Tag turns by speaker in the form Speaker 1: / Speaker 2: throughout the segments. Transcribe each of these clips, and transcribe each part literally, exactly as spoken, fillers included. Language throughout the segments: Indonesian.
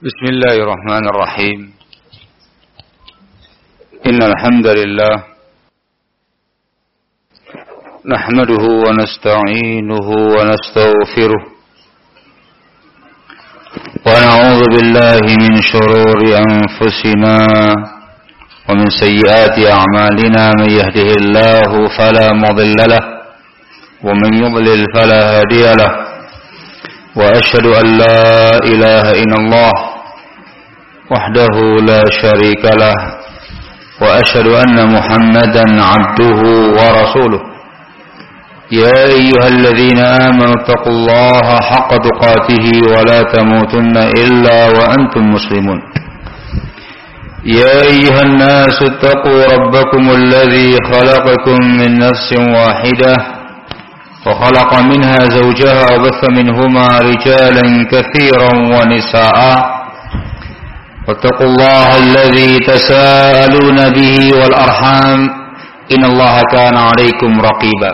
Speaker 1: بسم الله الرحمن الرحيم إن الحمد لله نحمده ونستعينه ونستغفره ونعوذ بالله من شرور أنفسنا ومن سيئات أعمالنا من يهده الله فلا مضل له ومن يضلل فلا هادي له وأشهد أن لا إله إلا الله وحده لا شريك له وأشهد أن محمدا عبده ورسوله يا أيها الذين آمنوا اتقوا الله حق تقاته ولا تموتن إلا وأنتم مسلمون يا أيها الناس اتقوا ربكم الذي خلقكم من نفس واحدة وخلق منها زوجها وبث منهما رجالا كثيرا ونساء واتقوا الله الذي تساءلون به والأرحام إن الله كان عليكم رقيبا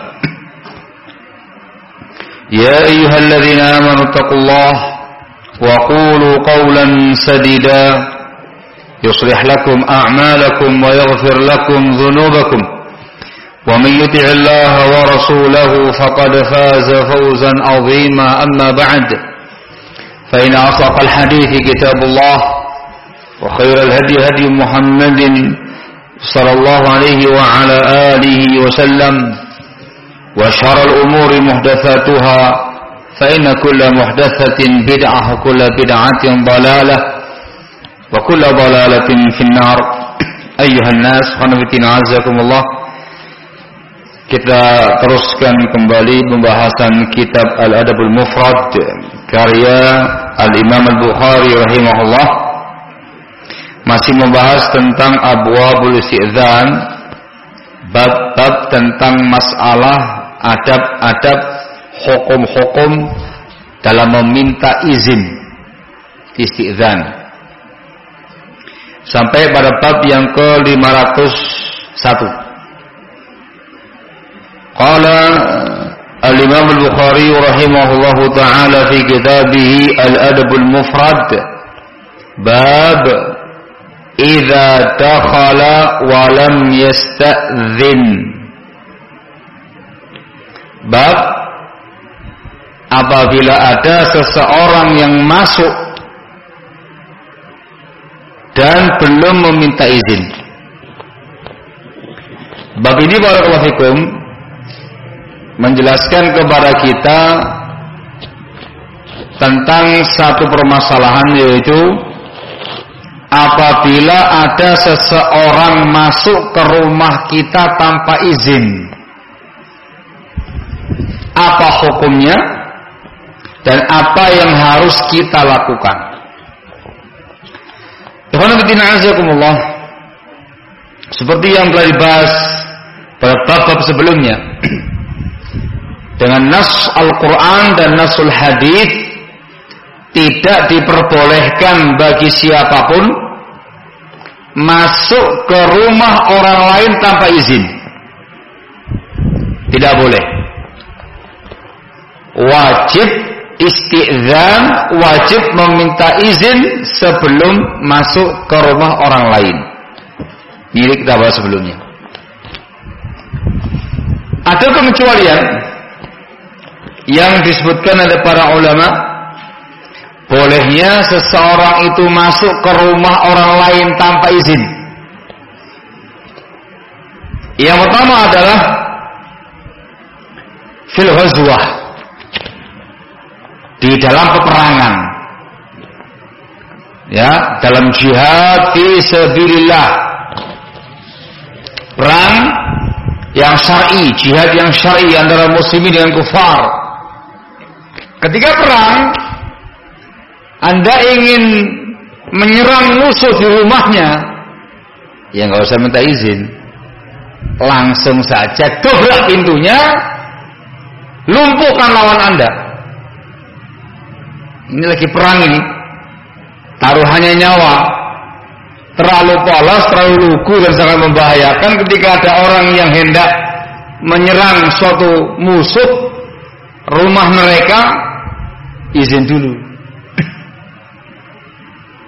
Speaker 1: يا أيها الذين آمنوا اتقوا الله وقولوا قولا سديدا يصلح لكم أعمالكم ويغفر لكم ذنوبكم ومن يطع الله ورسوله فقد فاز فوزا عظيما أما بعد فإن أصدق الحديث كتاب الله وخير الهدي هدي محمد صلى الله عليه وعلى آله وسلم وشر الأمور محدثاتها فإن كل محدثة بدعة وكل بدعة ضلالة وكل ضلالة في النار أيها الناس خنفتين عزكم الله. Kita teruskan kembali pembahasan kitab Al-Adabul Mufrad karya Al-Imam Al-Bukhari rahimahullah. Masih membahas tentang abwabul isti'dzan, bab-bab tentang masalah adab-adab, hukum-hukum dalam meminta izin isti'dzan. Sampai pada bab yang ke lima ratus satu. Qala al-Imam Al-Bukhari rahimahullahu ta'ala fi kitabih Al-Adabul Mufrad bab idza dakhala wa lam yasta'dzin. Bab apabila ada seseorang yang masuk dan belum meminta izin. Bab ini barakallahu fikum menjelaskan kepada kita tentang satu permasalahan, yaitu apabila ada seseorang masuk ke rumah kita tanpa izin, apa hukumnya dan apa yang harus kita lakukan. Ikhwan fillah azakumullah, seperti yang telah dibahas pada bab-bab sebelumnya, dengan nas Al-Quran dan nasul hadis tidak diperbolehkan bagi siapapun masuk ke rumah orang lain tanpa izin. Tidak boleh. Wajib isti'dzan, wajib meminta izin sebelum masuk ke rumah orang lain. Ini kita bahas sebelumnya. Ada pengecualian yang disebutkan oleh para ulama, bolehnya seseorang itu masuk ke rumah orang lain tanpa izin. Yang pertama adalah fil ghazwah, di dalam peperangan, ya, dalam jihad fi sabilillah, perang yang syar'i, jihad yang syar'i antara muslimin dengan kufar. Ketika perang, Anda ingin menyerang musuh di rumahnya, ya nggak usah minta izin, langsung saja dobrak pintunya, lumpuhkan lawan Anda. Ini lagi perang ini, taruhannya nyawa, terlalu polos, terlalu lugu dan sangat membahayakan. Ketika ada orang yang hendak menyerang suatu musuh rumah mereka, izin dulu.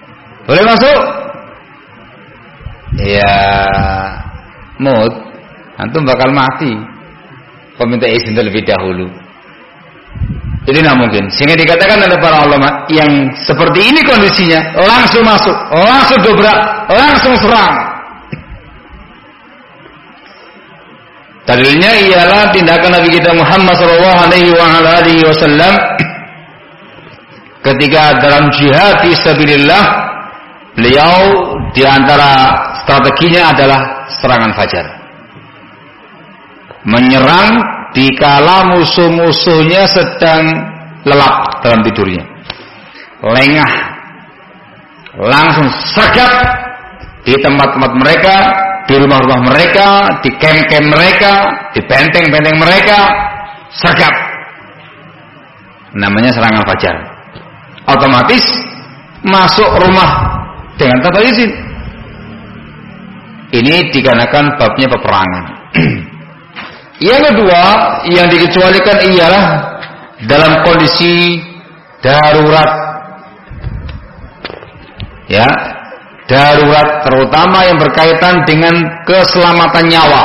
Speaker 1: maut, antum bakal mati. Kau minta izin terlebih dahulu. Itu tidak mungkin. Sehingga dikatakan oleh para ulama, yang seperti ini kondisinya, langsung masuk, langsung dobrak, langsung serang. Dalilnya ialah tindakan Nabi kita Muhammad sallallahu alaihi wasallam ketika dalam jihad fi sabilillah, beliau di antara strateginya adalah serangan fajar. Menyerang dikala musuh-musuhnya sedang lelap dalam tidurnya. Lengah. Langsung sergap di tempat-tempat mereka, di rumah-rumah mereka, di kem-kem mereka, di benteng-benteng mereka, sergap. Namanya serangan fajar. Otomatis masuk rumah dengan tanpa izin. Ini dikarenakan babnya peperangan. Yang kedua yang dikecualikan ialah dalam kondisi darurat. Ya, darurat terutama yang berkaitan dengan keselamatan nyawa.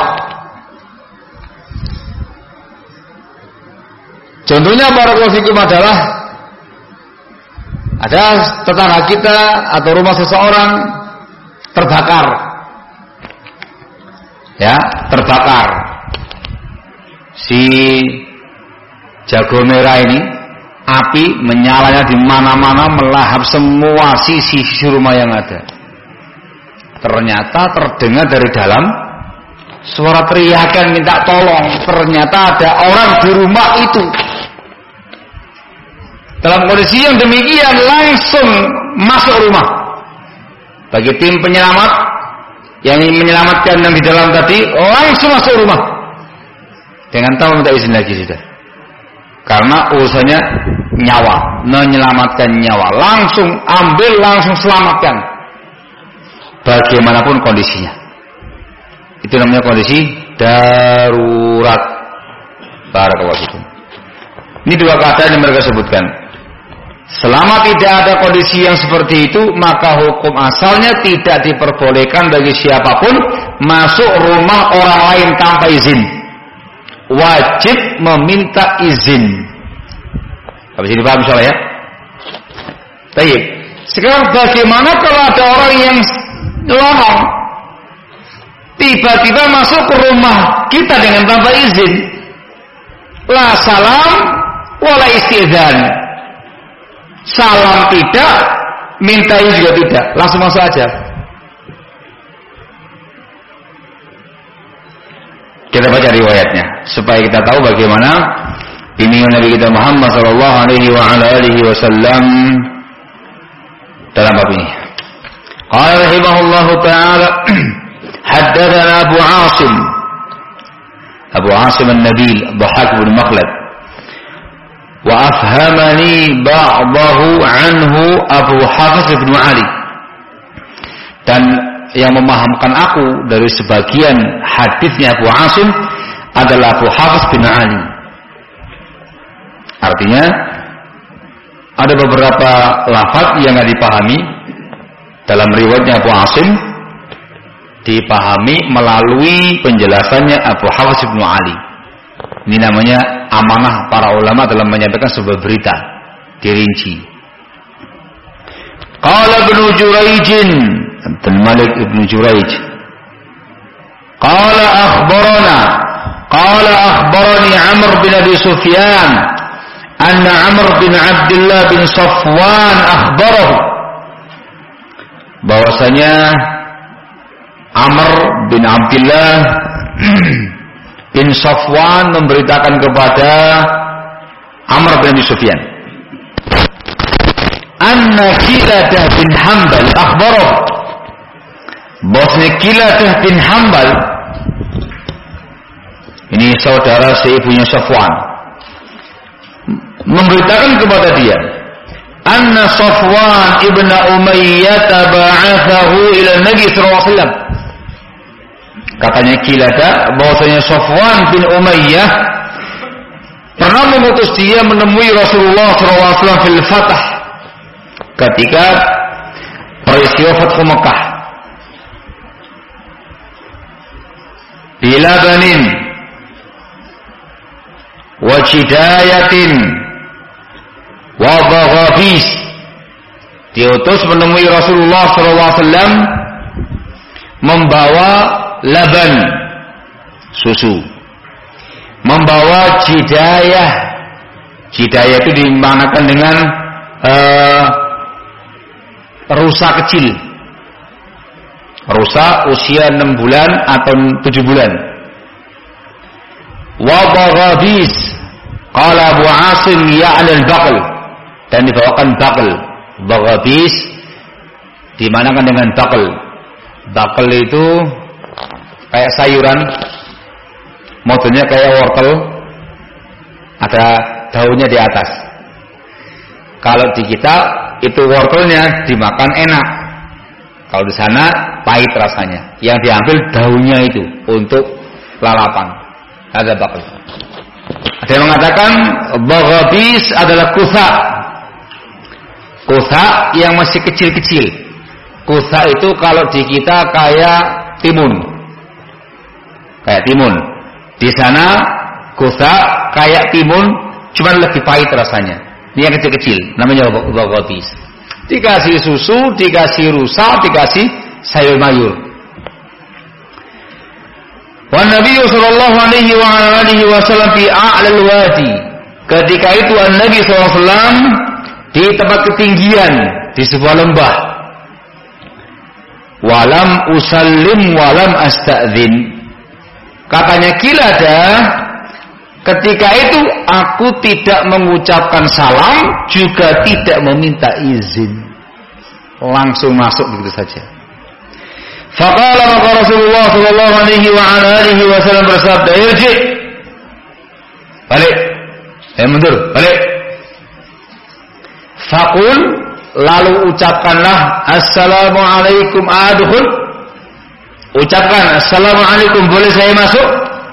Speaker 1: Contohnya barakallahu fikum adalah ada tetangga kita atau rumah seseorang terbakar. Ya, terbakar. Si jago merah ini, api menyalanya di mana-mana, melahap semua sisi-sisi rumah yang ada. Ternyata terdengar dari dalam suara teriakan minta tolong. Ternyata ada orang di rumah itu. Dalam kondisi yang demikian langsung masuk rumah. Bagi tim penyelamat yang menyelamatkan yang di dalam tadi, langsung masuk rumah. Jangan tahu minta izin lagi sudah. Karena urusannya nyawa, menyelamatkan nyawa. Langsung ambil, langsung selamatkan. Bagaimanapun kondisinya. Itu namanya kondisi darurat. Barakallahu fikum. Ini dua keadaan yang mereka sebutkan. Selama tidak ada kondisi yang seperti itu, maka hukum asalnya tidak diperbolehkan bagi siapapun masuk rumah orang lain tanpa izin. Wajib meminta izin. Habis ini paham soalnya ya? Baik. Sekarang bagaimana kalau ada orang yang lorong tiba-tiba masuk ke rumah kita dengan tanpa izin? La salam wala istizan. Salam tidak, minta izin juga tidak, langsung masuk aja. Kita baca riwayatnya supaya kita tahu bagaimana bimbingan Nabi kita Muhammad sallallahu alaihi wasallam dalam bab ini. Qala rahimahullahu taala haddatsana Abu Asim Abu Asim An-Nabil Dhahak bin Makhlad wa afhamani ba'dahu anhu Abu Hafiz bin Ali, dan yang memahamkan aku dari sebagian hadisnya Abu Asim adalah Abu Hafiz bin Ali. Artinya ada beberapa lafaz yang tidak dipahami dalam riwayatnya Abu Asim, dipahami melalui penjelasannya Abu Hafiz bin Ali. Ini namanya amanah para ulama dalam menyampaikan sebuah berita dirinci. Qala Ibnu Jurayj, Abdul Malik Ibnu Jurayj, qala akhbarana qala akhbarani Amr bin Abi Sufyan anna Amr bin Abdullah bin Safwan akhbarahu, bahwasanya Amr bin Abdullah bin Safwan memberitakan kepada Amr bin Abi Sufyan, anna Qiladah bin Hanbal akhbarahu, bahwasanya Qiladah bin Hanbal ini saudara seibunya Safwan memberitakan kepada dia, anna Safwan ibn Umayyah ba'athahu ila Nabi sallallahu alaihi wasallam. Katanya Qiladah bahwasanya Safwan bin Umayyah pernah mengutus dia menemui Rasulullah sallallahu alaihi wasallam fil Fath, ketika peristiwa Fathu Mekah. bilabanin wa jidayatin wa baghabis. Diutus menemui Rasulullah sallallahu alaihi wasallam membawa laban, susu, membawa jidayah. Jidayah itu dimanakan dengan uh, rusa kecil, rusa usia enam bulan atau tujuh bulan. Wa baghabis, qala Abu Asim ya'al al-baql, dan dibawakan baql. Baghabis dimanakan dengan baql. Baql itu kayak sayuran, modelnya kayak wortel, ada daunnya di atas. Kalau di kita itu wortelnya dimakan enak, kalau di sana pahit rasanya. Yang diambil daunnya itu untuk lalapan. Ada baql. Ada yang mengatakan baghabis adalah kusa. Kusa yang masih kecil-kecil. Kusa itu kalau di kita kayak timun. Kayak timun. Di sana kusa kayak timun, cuma lebih pahit rasanya. Ini yang kecil-kecil, namanya baghabis. Dikasih susu, dikasih rusa, dikasih sayur mayur. Wa Nabi sallallahu alaihi wa alihi wasallam fi a'lal wadi. Ketika itu An-Nabi sallallahu alaihi wasallam di tempat ketinggian, di sebuah lembah. Walam usallim walam astadzin. Katanya Qiladah, ketika itu aku tidak mengucapkan salam, juga tidak meminta izin, langsung masuk begitu saja. Faqala maka Rasulullah sallallahu alaihi wa alihi wasallam bersabda, "Irji." Balik. Eh mundur, balik. Faqul, lalu ucapkanlah assalamualaikum adkhul. Ucapkan assalamualaikum, boleh saya masuk?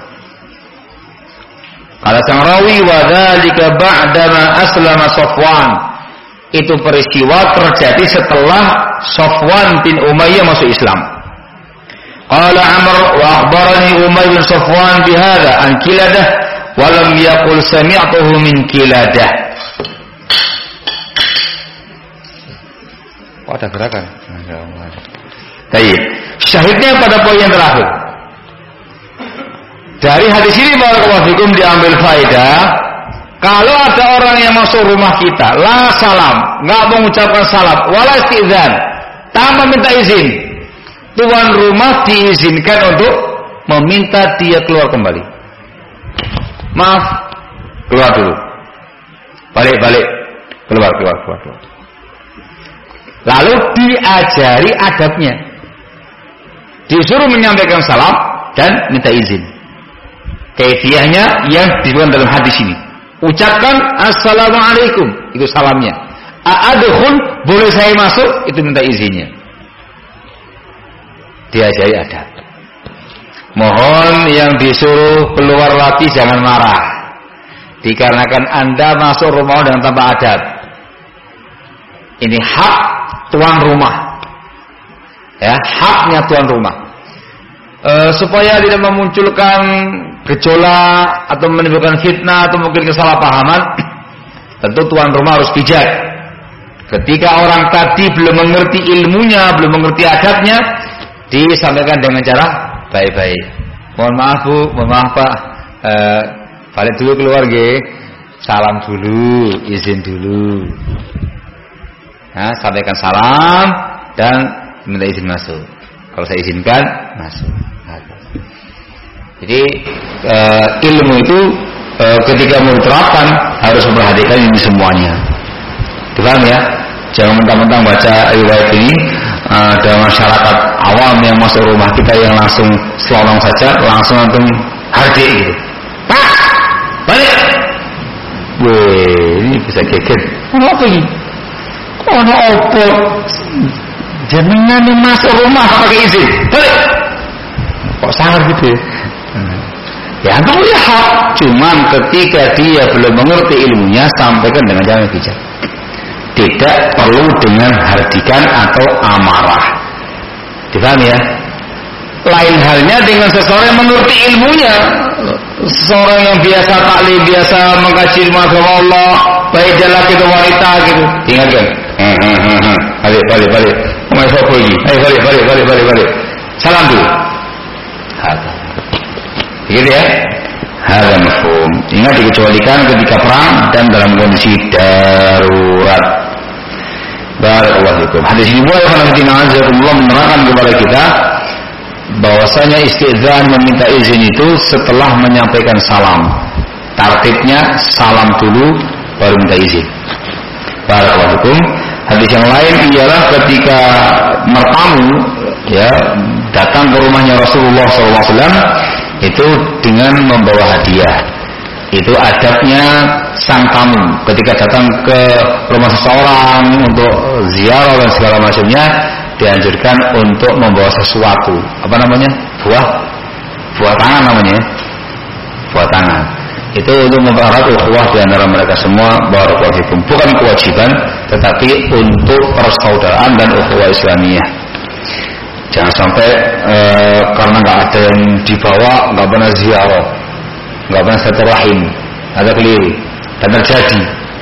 Speaker 1: Kata sang rawi, wa dzalika ba'dama aslama Safwan. Itu peristiwa terjadi setelah Safwan bin Umayyah masuk Islam. Qala Amr wa akhbarani Umayyah bin Safwan bihadza an Qiladah wa lam yaqul sami'tuhu min Qiladah. Oh, ada gerakan. Baik. Syahidnya pada poin yang terakhir. Dari hadis ini barakallahu fikum diambil faedah, kalau ada orang yang masuk rumah kita, la salam, enggak mengucapkan salam, wala istidzan, tanpa minta izin, tuan rumah diizinkan untuk meminta dia keluar kembali. Maaf, keluar dulu. Balik, balik. Keluar, keluar, keluar, keluar. Lalu diajari adabnya. Disuruh menyampaikan salam dan minta izin. Kaifiyahnya yang disebutkan dalam hadis ini. Ucapkan assalamualaikum, itu salamnya. A'adkhul, boleh saya masuk, itu minta izinnya. Diajari adab. Mohon yang disuruh keluar lagi jangan marah, dikarenakan Anda masuk rumah dengan tanpa adab. Ini hak tuan rumah, ya, haknya tuan rumah. E, supaya tidak memunculkan gejolak atau menimbulkan fitnah atau mungkin kesalahpahaman, tentu tuan rumah harus bijak. Ketika orang tadi belum mengerti ilmunya, belum mengerti adabnya, disampaikan dengan cara baik-baik. Mohon maaf Bu, mohon maaf Pak, e, balik dulu keluar nggih. Salam dulu, izin dulu. Nah, sampaikan salam dan minta izin masuk. Kalau saya izinkan, masuk. Jadi e, ilmu itu e, ketika mau diterapkan harus memperhatikan ini semuanya. Paham ya? Jangan mentang-mentang baca riwayat ini e, ada masyarakat awam yang masuk rumah kita yang langsung selonong saja, langsung langsung hardik gitu. Pak, balik. Weh, ini bisa geger. Apa ini? Oh, no, apa? Jenengan masuk rumah pakai izin. Balik. Kok sangar gitu ya? Ya, itu ya hak. Cuman ketika dia belum mengerti ilmunya, sampaikan dengan cara bijak. Tidak perlu dengan hardikan atau amarah. Dipahami ya? Lain halnya dengan seseorang yang mengerti ilmunya. Seseorang yang biasa taklim, biasa mengkaji ilmu agama Allah, baik dia laki atau wanita gitu. Ingatkan. Balik, balik, balik. Oh my God, pergi. Ayo balik, balik, balik, balik, balik. Salam dulu. Begitu ya. Hadza mafhum. Ingat dikecualikan ketika perang dan dalam kondisi darurat. Barakallahu fikum. Hadis ini wa Allah menerangkan kepada kita bahwasanya istizan meminta izin itu setelah menyampaikan salam. Tartibnya salam dulu baru minta izin. Barakallahu fikum. Hadis yang lain ialah ketika bertamu ya datang ke rumahnya Rasulullah shallallahu alaihi wasallam itu dengan membawa hadiah. Itu adabnya sang tamu ketika datang ke rumah seseorang untuk ziarah dan segala macamnya dianjurkan untuk membawa sesuatu. Apa namanya? Buah buah tangan namanya. Buah tangan. Itu untuk mempererat ukhuwah di antara mereka semua. Barakallahu fikum. Bukan kewajiban, tetapi untuk persaudaraan dan ukhuwah Islamiyah. Jangan sampai e, karena nggak ada yang dibawa, nggak pernah ziarah, nggak pernah silaturahim, ada keliru dan terjadi,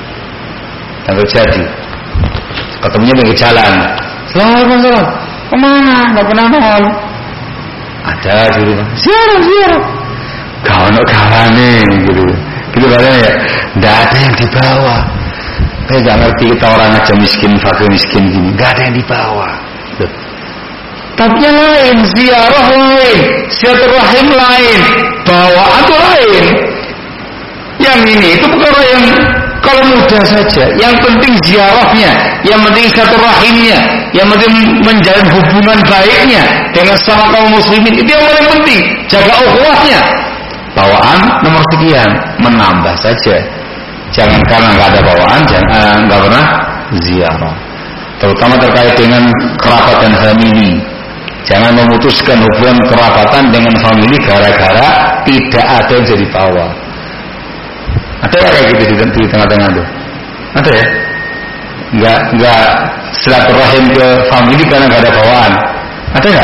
Speaker 1: dan terjadi. Ketemunya pinggir jalan. Selamat malam. Kemana? Nggak pernah nol. Ada gitu. Ziarah, ziarah. Kawan-kawannya gitu. Gitu katanya ya. Nggak ada yang dibawa. Saya nggak ngerti kita orang aja miskin, fakir miskin gini. Nggak ada yang dibawa. Tuh. Tapi yang lain, ziarah lain, silaturahim lain, bawaan itu lain. Yang ini itu perkara yang kalau mudah saja. Yang penting ziarahnya, yang penting silaturahimnya, yang penting menjalin hubungan baiknya dengan sama kaum muslimin. Itu yang paling penting. Jaga ukhuwahnya. Bawaan nomor sekian, menambah saja. Jangan karena nggak ada bawaan, jangan nggak pernah ziarah. Terutama terkait dengan kerabat dan famili. Jangan memutuskan hubungan kerabatan dengan famili gara-gara tidak ada yang jadi bawa. Ada ya kayak gitu di tengah-tengah itu? Ada ya? Nggak nggak silaturahim ke famili karena nggak ada bawaan. Ada nggak?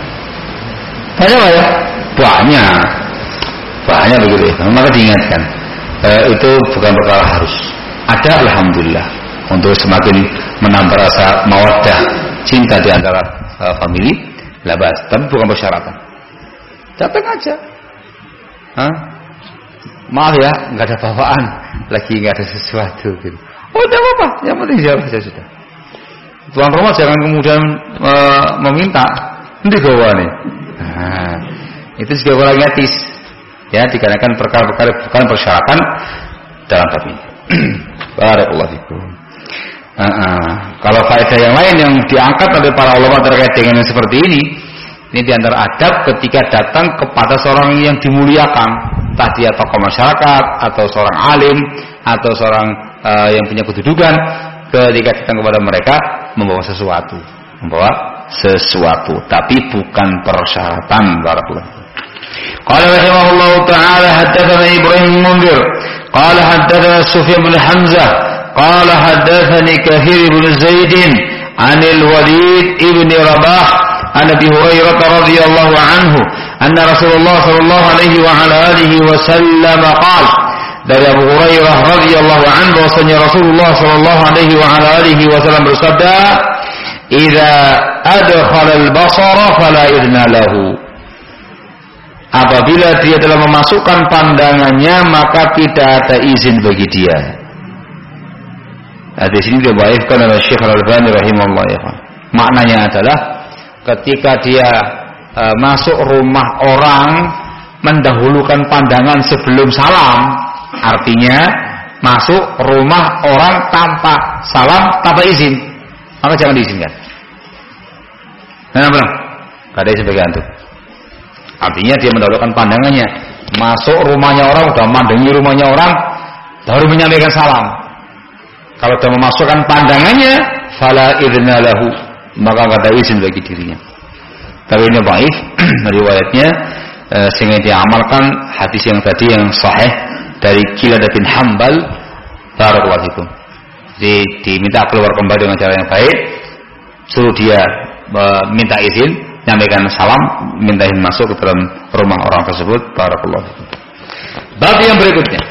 Speaker 1: Banyak lah ya? Banyak. Banyak begitu ya. Maka diingatkan eh, itu bukan perkara harus. Ada alhamdulillah untuk semakin menambah rasa mawaddah cinta di antara uh, famili. Labas, tapi bukan persyaratan. Datang aja. Hah? Maaf ya, nggak ada bawaan, lagi nggak ada sesuatu. Gitu. Oh, tidak apa-apa, yang penting ziarah saja sudah. Tuan rumah jangan kemudian e, meminta, nanti bawa nih. Nah, itu juga kurang etis. Ya, dikarenakan perkara-perkara bukan persyaratan dalam bab ini. Barakallahu fikum. Uh, uh. Kalau faedah yang lain yang diangkat oleh para ulama terkait dengan yang seperti ini, ini diantara adab ketika datang kepada seorang yang dimuliakan, entah dia tokoh masyarakat atau seorang alim atau seorang uh, yang punya kedudukan, ketika datang kepada mereka membawa sesuatu, membawa sesuatu, tapi bukan persyaratan. Barakallahu. Qala rahimahullahu taala haddatsana Ibrahim Munzir qala haddatsana Sufyan bin Hamzah قال حدثني كثير بن زيد عن الوليد ابن رباح عن ابي هريره رضي الله عنه ان رسول الله صلى الله عليه وعلى اله وسلم قال dari Abu Hurairah radhiyallahu anhu bahwasanya Rasulullah sallallahu alaihi wa ala alihi wasallam bersabda idza adkhala al-basara fala idna lahu apabila dia telah memasukkan pandangannya maka tidak ada izin bagi dia. Hadis ini dibaifkan oleh Syekh Al-Albani rahimahullah ya. Maknanya adalah ketika dia e, masuk rumah orang mendahulukan pandangan sebelum salam, artinya masuk rumah orang tanpa salam, tanpa izin, maka jangan diizinkan. Nah, benar. Gak ada izin bagi antum. Artinya dia mendahulukan pandangannya, masuk rumahnya orang, udah mandangi rumahnya orang, baru menyampaikan salam. Kalau sudah memasukkan pandangannya, fala idzna lahu, maka enggak ada izin bagi dirinya. Tapi ini dhaif riwayatnya, eh, sehingga diamalkan hadis yang tadi yang sahih dari Qiladah bin Hambal, barakallahu fikum. Jadi diminta keluar kembali dengan cara yang baik, suruh dia e, minta izin, menyampaikan salam, mintain masuk ke dalam rumah orang tersebut. Barakallahu fikum. Bab yang berikutnya.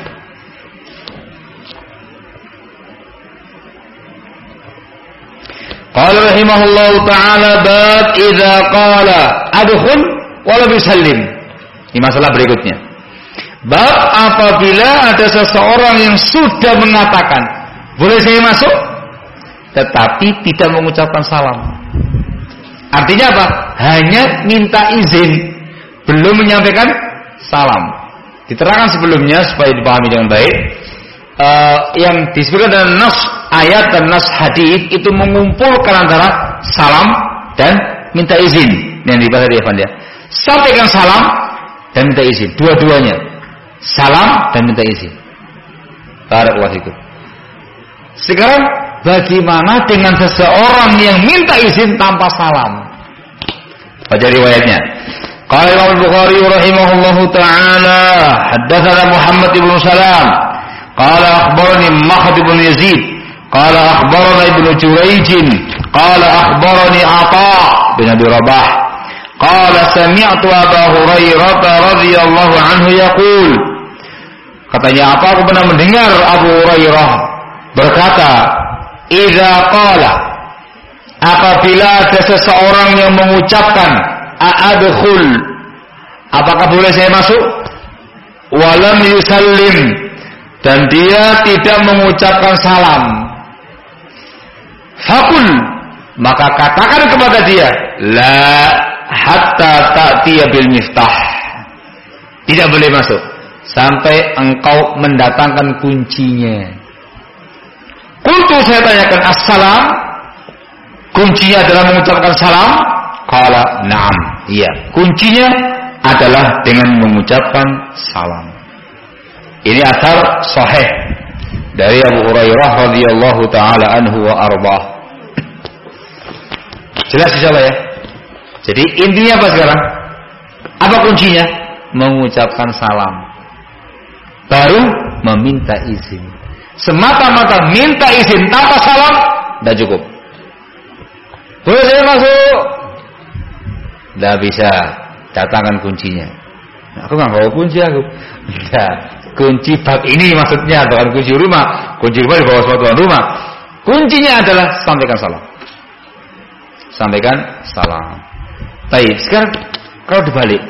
Speaker 1: Qala rahimahullahu ta'ala bab idza qala adkhul wa lam yusallim. Ini masalah berikutnya. Bab apabila ada seseorang yang sudah mengatakan, boleh saya masuk, tetapi tidak mengucapkan salam. Artinya apa? Hanya minta izin, belum menyampaikan salam. Diterangkan sebelumnya supaya dipahami dengan baik. Uh, yang disebutkan dalam nas ayat dan nas hadis itu mengumpulkan antara salam dan minta izin yang dibahas di Evan dia. Sampaikan salam dan minta izin, dua-duanya. Salam dan minta izin. Barakallahu fikum. Sekarang bagaimana dengan seseorang yang minta izin tanpa salam? Baca riwayatnya. Qala Imam Bukhari rahimahullahu taala, haddatsana Muhammad ibn Salam, qala akhbarani Mahd ibn Yazid, qala akhbarana Ibnu Jurayj, qala akhbarani Atha bin Abi Rabah, qala sami'tu Abu Hurairah radhiyallahu anhu yaqul. Katanya apa? Aku pernah mendengar Abu Hurairah berkata, idza qala, apabila ada seseorang yang mengucapkan a'adkhul, apakah boleh saya masuk? Walam yusallim, dan dia tidak mengucapkan salam. Fakul, maka katakan kepada dia, la hatta ta'tiya bil miftah, tidak boleh masuk sampai engkau mendatangkan kuncinya. Kuntu, saya tanyakan, assalam, kuncinya adalah mengucapkan salam? Qala na'am, iya, kuncinya adalah dengan mengucapkan salam. Ini asar sahih dari Abu Hurairah radhiyallahu taala anhu wa arbah. Jelas insyaallah ya. Jadi intinya apa sekarang? Apa kuncinya? Mengucapkan salam, baru meminta izin. Semata-mata minta izin tanpa salam tidak cukup. Boleh saya masuk? Tidak bisa. Datangkan kuncinya. Aku nggak bawa kunci aku. Tidak. Kunci bab ini maksudnya bukan kunci rumah. Kunci rumah dibawa sama tuan rumah. Kuncinya adalah sampaikan salam. Sampaikan salam. Baik. Sekarang kalau dibalik,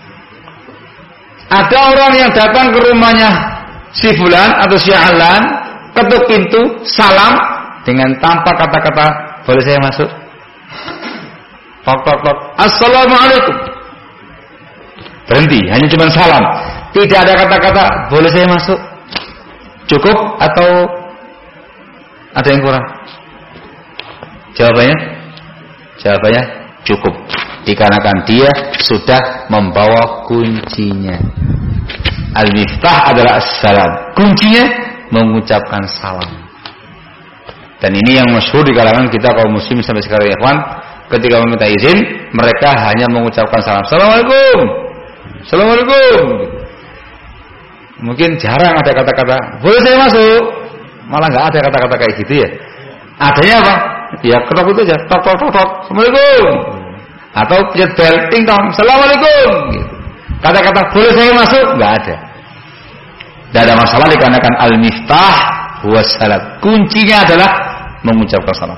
Speaker 1: ada orang yang datang ke rumahnya si fulan atau si alan, ketuk pintu, salam dengan tanpa kata-kata boleh saya masuk. Tok tok tok. Assalamualaikum. Berhenti, hanya cuma salam. Tidak ada kata-kata boleh saya masuk. Cukup atau ada yang kurang? Jawabannya? Jawabannya cukup. Dikarenakan dia sudah membawa kuncinya. Al-miftah adalah assalam. Kuncinya mengucapkan salam. Dan ini yang masyhur di kalangan kita kaum muslim sampai sekarang ya kawan. Ketika meminta izin, mereka hanya mengucapkan salam. Assalamualaikum. Assalamualaikum. Mungkin jarang ada kata-kata boleh saya masuk. Malah nggak ada kata-kata kayak gitu ya. Adanya apa? Ya ketok itu aja. Tok tok tok tok. Assalamualaikum. Atau pencet bel ting tong. Assalamualaikum. Gitu. Kata-kata boleh saya masuk nggak ada. Tidak ada masalah dikarenakan al-miftah huwa salam. Kuncinya adalah mengucapkan salam.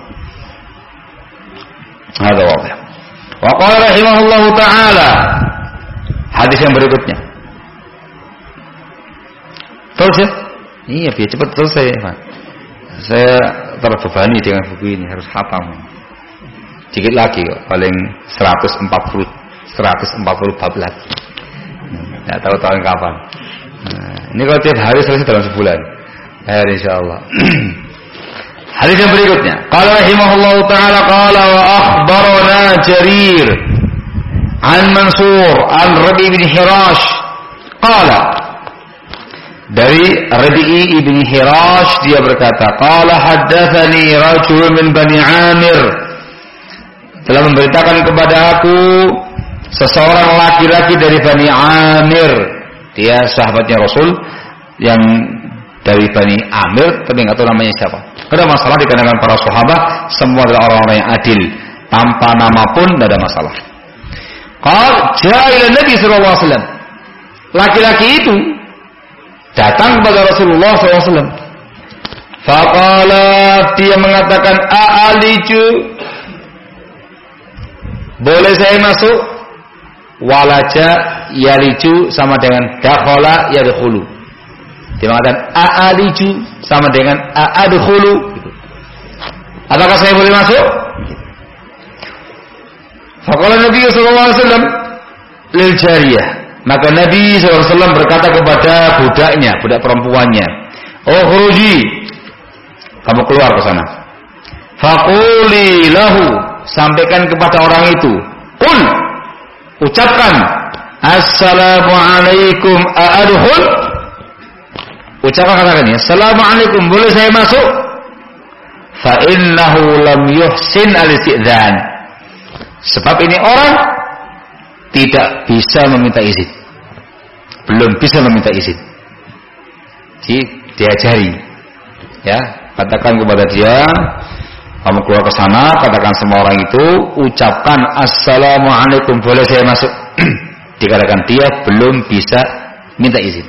Speaker 1: Hadza wadih. Wa qala rahimahullahu taala, hadis yang berikutnya. Terus ya? Iya, biar cepat selesai, Pak. Saya terbebani dengan buku ini, harus khatam. Dikit lagi kok, paling seratus empat puluh bab lagi. Tidak tahu tahun kapan. Nah, ini kalau tiap hari selesai dalam sebulan. Ya, insyaallah. Hadis yang berikutnya. Qala rahimahullahu taala qala wa akhbarana Jarir an Mansur an Rabi bin Hirash qala, dari Rabi'i ibn Hirash dia berkata, qala haddatsani rajul min Bani Amir, telah memberitakan kepada aku seseorang laki-laki dari Bani Amir. Dia sahabatnya Rasul yang dari Bani Amir, tapi nggak tahu namanya siapa. Tidak ada masalah dikarenakan para sahabat semua adalah orang-orang yang adil, tanpa nama pun tidak ada masalah. Qal jaa ila Nabi sallallahu alaihi wasallam. Laki-laki itu datang kepada Rasulullah sallallahu alaihi wasallam. Faqala, dia mengatakan, a'aliju, boleh saya masuk? Walaja yaliju sama dengan dakhala yadkhulu. Dia mengatakan a'aliju sama dengan a'adkhulu. Apakah saya boleh masuk? Faqala Nabi sallallahu alaihi wasallam lil jariyah. Maka Nabi sallallahu alaihi wasallam berkata kepada budaknya, budak perempuannya, "Oh khuruji, kamu keluar ke sana." Faquli lahu, sampaikan kepada orang itu, "Qul," ucapkan, "Assalamualaikum a'adkhul." Ucapkan katakan ya, "Assalamualaikum, boleh saya masuk?" Fa innahu lam yuhsin al-istidzan. Sebab ini orang tidak bisa meminta izin. Belum bisa meminta izin. Jadi diajari. Ya, katakan kepada dia, kamu keluar ke sana, katakan semua orang itu, ucapkan assalamualaikum, boleh saya masuk? Dikatakan dia belum bisa minta izin.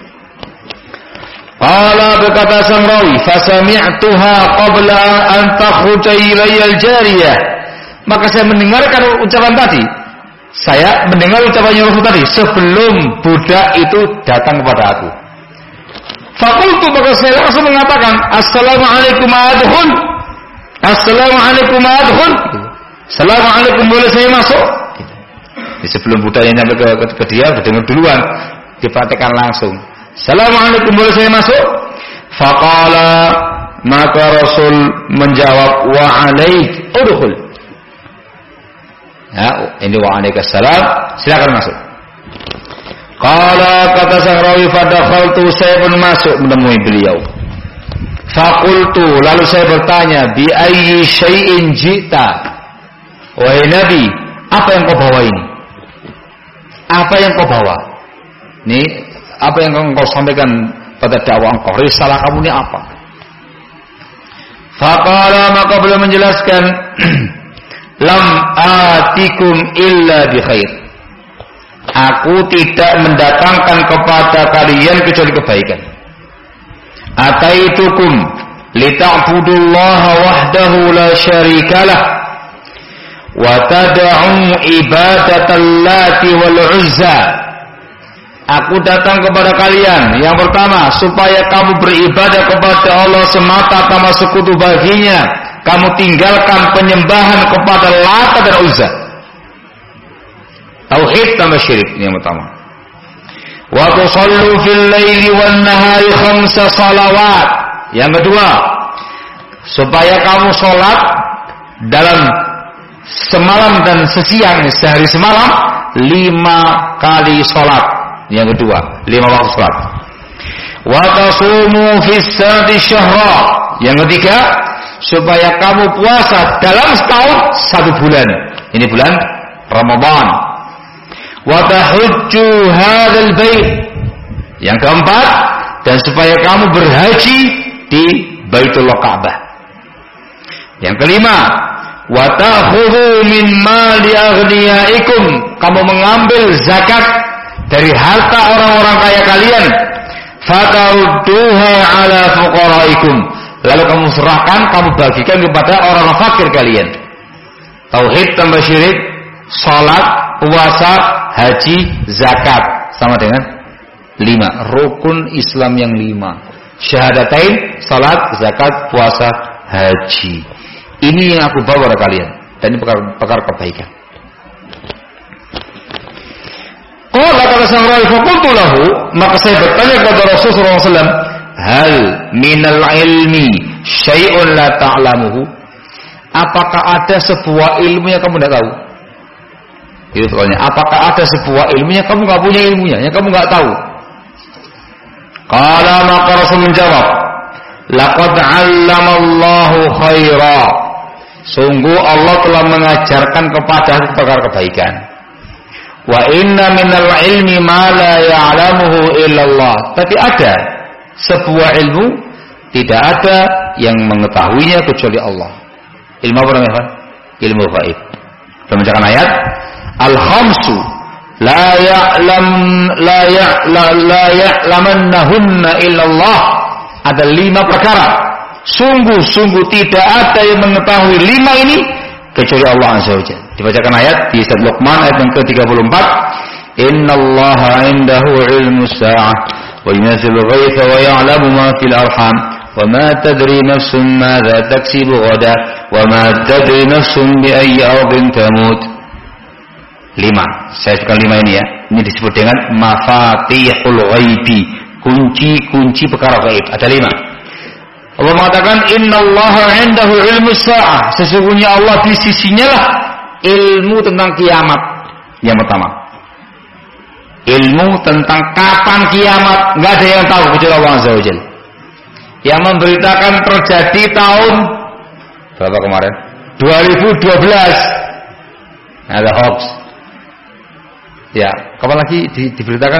Speaker 1: Qala, berkata sang rawi, fasami'tuha qabla an takhruja ilayya al-jariyah. Maka saya mendengarkan ucapan tadi. Saya mendengar ucapannya Rasul tadi sebelum budak itu datang kepada aku. Fakultu, maka saya langsung mengatakan, assalamualaikum adkhul. Assalamualaikum adkhul. Assalamualaikum, boleh saya masuk? Jadi sebelum budaknya nyampe ke, ke, ke dia, udah dengar duluan, dipraktikkan langsung. Assalamualaikum, boleh saya masuk? Faqala, maka Rasul menjawab, wa alaik udkhul. Ya, ini wa alaikassalam, silakan masuk. Qala, kata sang rawi, fadakhaltu, saya pun masuk menemui beliau. Faqultu, lalu saya bertanya, bi ayyi syai'in ji'ta? Wahai Nabi, apa yang kau bawa ini? Apa yang kau bawa? Ini apa yang kau sampaikan pada dakwah engkau? Risalah kamu ini apa? Faqala, maka beliau menjelaskan, lam atikum illa bi khair. Aku tidak mendatangkan kepada kalian kecuali kebaikan. Ataitukum lita'budullaha wahdahu la syarikalah wa tad'u ibadatal lati wal uzza. Aku datang kepada kalian, yang pertama, supaya kamu beribadah kepada Allah semata tanpa sekutu baginya. Kamu tinggalkan penyembahan kepada Lata dan Uzza. Tauhid tambah syirik, ini yang pertama. Wa tusallu fil laili wan nahari khamsa salawat. Yang kedua, supaya kamu sholat dalam semalam dan sesiang, sehari semalam, lima kali sholat. Yang kedua, lima waktu sholat. Wa tasumu fis sanati syahra. Yang ketiga, supaya kamu puasa dalam setahun satu bulan. Ini bulan Ramadan. Wa tahujju hadzal bait. Yang keempat, dan supaya kamu berhaji di Baitullah Ka'bah. Yang kelima, wa ta'khudhu min mali aghniyaikum. Kamu mengambil zakat dari harta orang-orang kaya kalian. Fatarudduha ala fuqaraikum. Lalu kamu serahkan, kamu bagikan kepada orang-orang fakir kalian. Tauhid tambah syirik, salat, puasa, haji, zakat, sama dengan lima rukun Islam yang lima. Syahadatain, salat, zakat, puasa, haji. Ini yang aku bawa kepada kalian, dan ini perkara kebaikan. Qala, kata sang rawi, faqultu lahu, maka saya bertanya kepada Rasulullah sallallahu alaihi wasallam, hal minal ilmi syai'un la ta'lamuhu? Apakah ada sebuah ilmu yang kamu tidak tahu? Itu soalnya, apakah ada sebuah ilmu yang kamu tidak punya ilmunya, yang kamu tidak tahu? Qala, maka Rasul menjawab, laqad 'allamallahu khaira. Sungguh Allah telah mengajarkan kepada perkara kebaikan. Wa inna minal ilmi ma la ya'lamuhu illallah. Tapi ada sebuah ilmu tidak ada yang mengetahuinya kecuali Allah. Ilmu apa namanya? Ilmu gaib. Kita membacakan ayat, al-khamsu La ya'lam la ya'la la ya'lamannahunna illallah. Ada lima perkara. Sungguh-sungguh tidak ada yang mengetahui lima ini kecuali Allah Azza wa Jalla. Dibacakan ayat di surat Luqman ayat yang ke tiga puluh empat. Innallaha 'indahu 'ilmus sa'ah wa yunazzilu ghaitha wa ya'lamu ma fil arham wa ma tadri nafsun madza taksibu ghadan wa ma tadri nafsun bi ayyi ardin tamut. Lima. Saya sebutkan lima ini ya. Ini disebut dengan mafatihul ghaibi, kunci-kunci perkara gaib. Ada lima. Allah mengatakan innallaha 'indahu 'ilmus sa'ah. Sesungguhnya Allah di sisinya lah ilmu tentang kiamat. Yang pertama, ilmu tentang kapan kiamat, enggak ada yang tahu kecuali Allah Azza wa Jalla. Yang memberitakan terjadi tahun berapa kemarin? dua ribu dua belas. Ada hoax. Ya, kapan lagi di, diberitakan?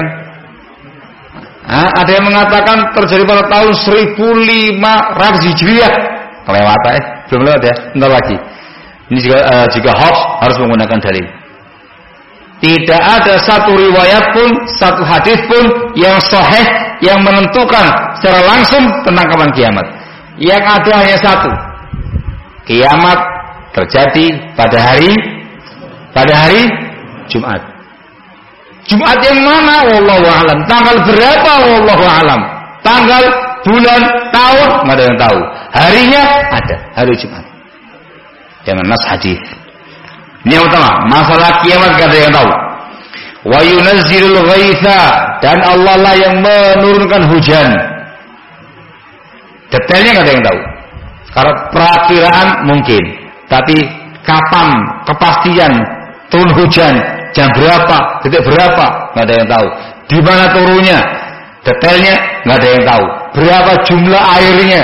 Speaker 1: Ah, ada yang mengatakan terjadi pada tahun seribu lima ratus Hijriah. Kelewatan eh, belum lewat ya, bentar lagi. Ini juga uh, jika hoax harus menggunakan dalil. Tidak ada satu riwayat pun, satu hadis pun yang sahih yang menentukan secara langsung tentang kapan kiamat. Yang ada hanya satu. Kiamat terjadi pada hari pada hari Jumat. Jumat yang mana? Wallahu a'lam. Tanggal berapa? Wallahu a'lam. Tanggal, bulan, tahun enggak ada yang tahu. Harinya ada, hari Jumat. Dengan nas hadis. Ini yang pertama, masalah kiamat enggak ada yang tahu. Wa yunazzilul ghaitha, dan Allah lah yang menurunkan hujan. Detailnya enggak ada yang tahu. Karena perakiraan mungkin, tapi kapan kepastian turun hujan, jam berapa, titik berapa, nggak ada yang tahu. Di mana turunnya, detailnya nggak ada yang tahu. Berapa jumlah airnya,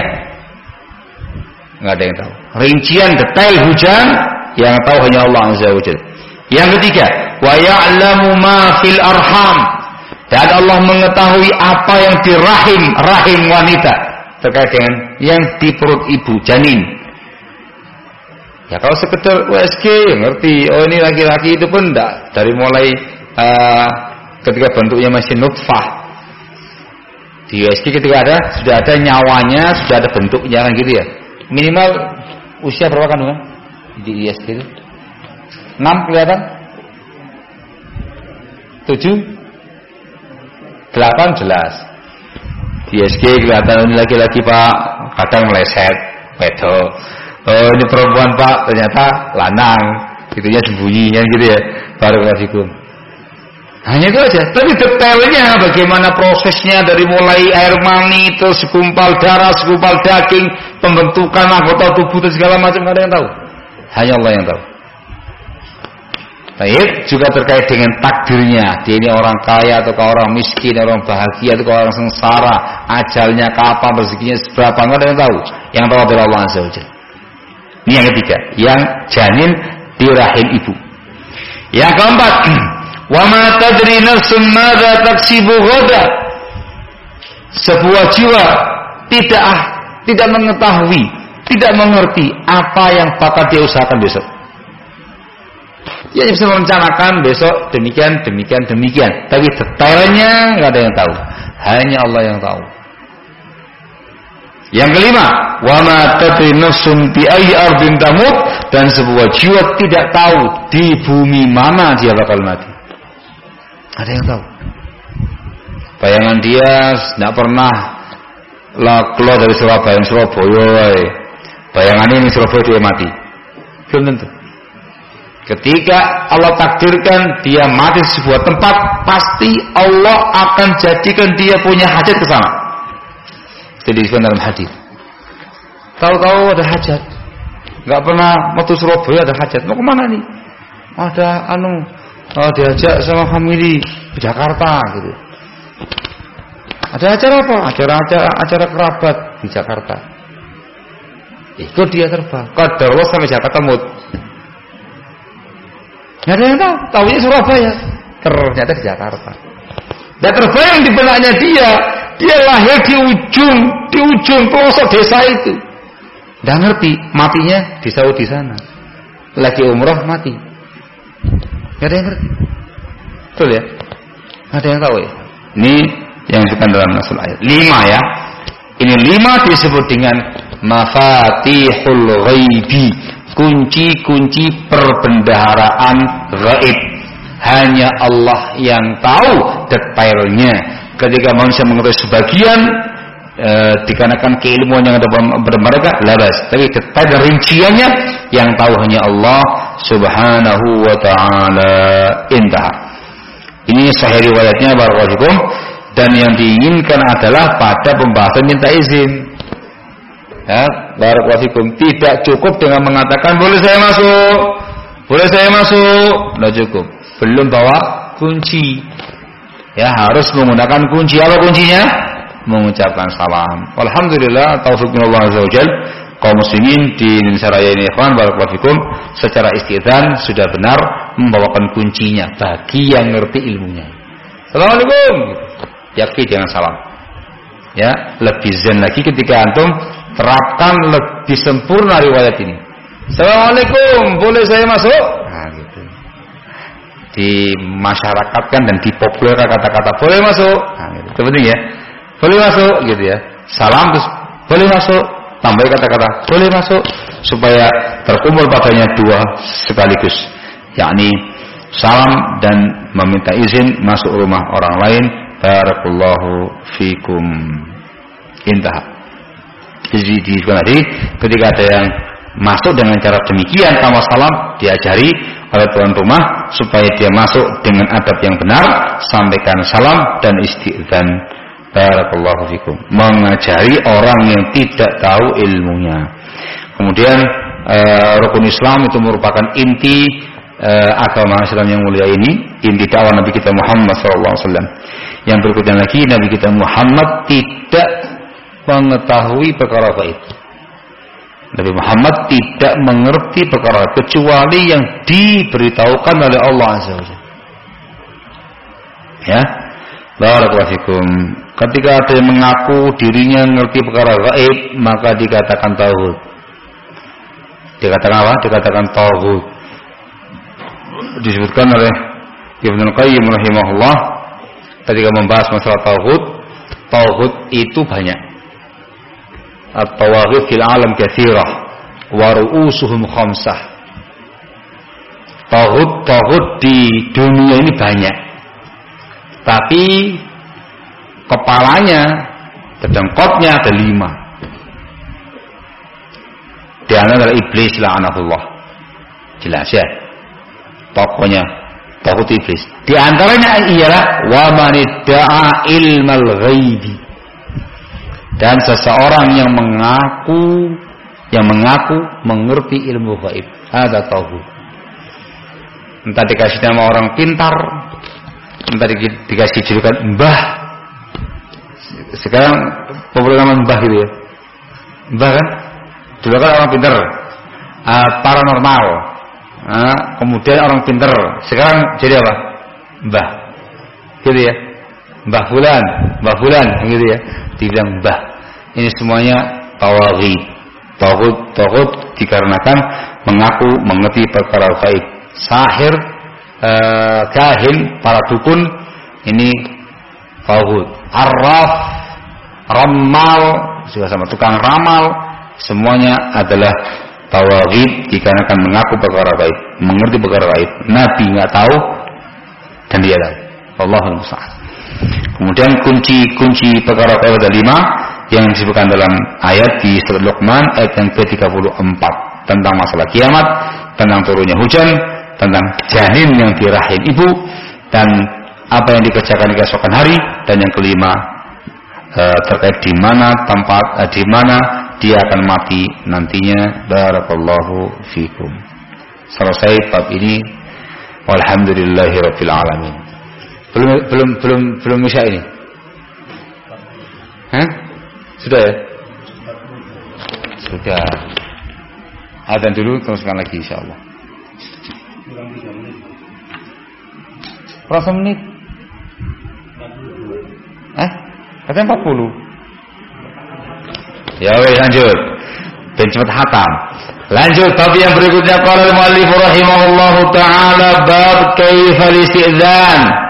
Speaker 1: nggak ada yang tahu. Rincian detail hujan yang tahu hanya Allah Azza wa Jalla. Yang ketiga, wa ya'lamu ma fil arham, dan Allah mengetahui apa yang di rahim rahim wanita terkait dengan yang di perut ibu janin. Ya kalau sekedar U S G ngerti, oh ini laki-laki itu pun enggak. Dari mulai uh, ketika bentuknya masih nutfah. Di U S G ketika ada, sudah ada nyawanya, sudah ada bentuknya kan gitu ya. Minimal usia berapa kandungan di U S G itu? enam kelihatan? tujuh? delapan jelas. Di U S G kelihatan ini laki-laki Pak, kadang meleset, pedal. Oh ini perempuan Pak, ternyata lanang, gitunya sembunyi kan gitu ya. Barakallahu. Hanya itu aja. Tapi detailnya bagaimana prosesnya dari mulai air mani terus segumpal darah, segumpal daging, pembentukan anggota tubuh dan segala macam nggak ada yang tahu. Hanya Allah yang tahu. Baik, juga terkait dengan takdirnya. Dia ini orang kaya atau orang miskin, orang bahagia atau orang sengsara, ajalnya kapan, rezekinya seberapa, nggak ada yang tahu. Yang tahu adalah Allah Azza wa Jalla. Ini yang ketiga, yang janin di rahim ibu. Yang keempat, wa ma tadri nafsun madza taksibu ghadan. Sebuah jiwa tidak ah, tidak mengetahui, tidak mengerti apa yang bakal dia usahakan besok. Dia bisa merencanakan besok demikian, demikian, demikian, tapi detailnya nggak ada yang tahu, hanya Allah yang tahu. Yang kelima, wa ma tadri nafsun bi ayyi ardin tamut, dan sebuah jiwa tidak tahu di bumi mana dia bakal mati. Ada yang tahu. Bayangan dia tidak pernah lah keluar dari Surabaya, Surabaya. Bayangan ini Surabaya dia mati. Belum tentu. Ketika Allah takdirkan dia mati di sebuah tempat, pasti Allah akan jadikan dia punya hajat ke sana. Jadi disebut dalam hadis. Tahu-tahu ada hajat, nggak pernah mau ke Surabaya ada hajat. Mau kemana nih? Ada anu, oh, diajak sama family ke Jakarta gitu. Ada acara apa? Acara-acara acara kerabat di Jakarta. Ikut dia terbang. Qadarullah sampai Jakarta mut. Nggak ada yang tahu. Tahunya Surabaya. Ternyata di Jakarta. Dan terbayang di benaknya dia. Dia lahir di ujung, di ujung pelosok desa itu. Nggak ngerti, matinya di Saudi sana. Lagi umrah mati. Nggak ada yang ngerti. Betul ya? Ada yang tahu ya? Ini yang disebutkan dalam nasul ayat. Lima ya. Ini lima disebut dengan mafatihul ghaibi, kunci-kunci perbendaharaan gaib. Hanya Allah yang tahu detailnya. Ketika manusia mengetahui sebagian, e, dikarenakan keilmuan yang ada pada mereka, labas. Tapi detail dan rinciannya yang tahu hanya Allah Subhanahu wa ta'ala. Indah. Ini sahih riwayatnya barakallahu fikum, dan yang diinginkan adalah pada pembahasan minta izin. Ya, barakallahu fikum, tidak cukup dengan mengatakan boleh saya masuk, boleh saya masuk, tidak cukup. Belum bawa kunci. Ya, harus menggunakan kunci. Apa kuncinya? Mengucapkan salam. Alhamdulillah, taufik min Allah azza wajalla, kaum muslimin di Indonesia Raya ini, ikhwan barakallahu fikum, secara istidzan sudah benar membawakan kuncinya bagi yang ngerti ilmunya. Assalamualaikum. Yakfi dengan salam. Ya, lebih zen lagi ketika antum terapkan lebih sempurna riwayat ini. Assalamualaikum, boleh saya masuk? Nah, gitu. Dimasyarakatkan dan dipopulerkan kata-kata boleh masuk. Nah, gitu. Itu penting ya. Boleh masuk gitu ya. Salam terus boleh masuk. Tambah kata-kata boleh masuk supaya terkumpul padanya dua sekaligus, yakni salam dan meminta izin masuk rumah orang lain. Barakallahu fikum. Intah. Jadi di tadi ketika ada yang masuk dengan cara demikian tanpa salam, diajari oleh tuan rumah supaya dia masuk dengan adab yang benar, sampaikan salam dan istidzan. Barakallahu fikum. Mengajari orang yang tidak tahu ilmunya. Kemudian uh, rukun Islam itu merupakan inti uh, agama Islam yang mulia ini, inti dakwah Nabi kita Muhammad sallallahu alaihi wasallam. Yang berikutnya lagi, Nabi kita Muhammad tidak mengetahui perkara gaib. Nabi Muhammad tidak mengerti perkara kecuali yang diberitahukan oleh Allah azza wajalla. Ya. Barakallahu fikum. Ketika ada yang mengaku dirinya mengerti perkara gaib, maka dikatakan tauhid. Dikatakan apa? Dikatakan tauhid. Disebutkan oleh Ibnu Qayyim rahimahullah ketika membahas masalah tauhid, tauhid itu banyak. At-tawaghid fil alam katsirah wa ru'usuhum khamsah. Tauhid tauhid di dunia ini banyak. Tapi kepalanya, kedengkotnya ada lima. Di antara adalah iblis la'anatullah. Jelas ya. Pokoknya takut iblis. Di antaranya ialah wa manidda'a ilmal ghaibi. Dan seseorang yang mengaku yang mengaku mengerti ilmu gaib. Ada tauhid. Entah dikasih nama orang pintar, entah dikasih julukan mbah. Sekarang pemrograman mbah gitu ya. Mbah kan? Dulu kan orang pintar, uh, paranormal. Uh, kemudian orang pintar. Sekarang jadi apa? Mbah. Gitu ya. Mbah fulan, mbah fulan gitu ya. Dibilang mbah. Ini semuanya tawaghid. Tauhid, tauhid dikarenakan mengaku mengerti perkara gaib. Sahir, uh, kahin, para dukun, ini tauhid. Arraf, ramal, juga sama tukang ramal, semuanya adalah tawaghid dikarenakan mengaku perkara gaib, mengerti perkara gaib. Nabi nggak tahu dan dia tahu. Allahul musta'an. Kemudian kunci-kunci perkara gaib ada lima yang disebutkan dalam ayat di surat Luqman ayat yang ke tiga puluh empat tentang masalah kiamat, tentang turunnya hujan, tentang janin yang di rahim ibu, dan apa yang dikerjakan di keesokan hari, dan yang kelima e, terkait di mana tempat e, di mana dia akan mati nantinya. Barakallahu fikum. Selesai bab ini. Walhamdulillahirabbil alamin. Belum belum belum belum isya ini. Hah? Sudah ya? Sudah. Adzan dulu, teruskan lagi insyaallah. Berapa menit? Eh? Katanya empat puluh. Ya weh, lanjut. Dan cepat hatam. Lanjut bab yang berikutnya, qala al-muallif rahimahullahu taala bab kaifal isti'dzan.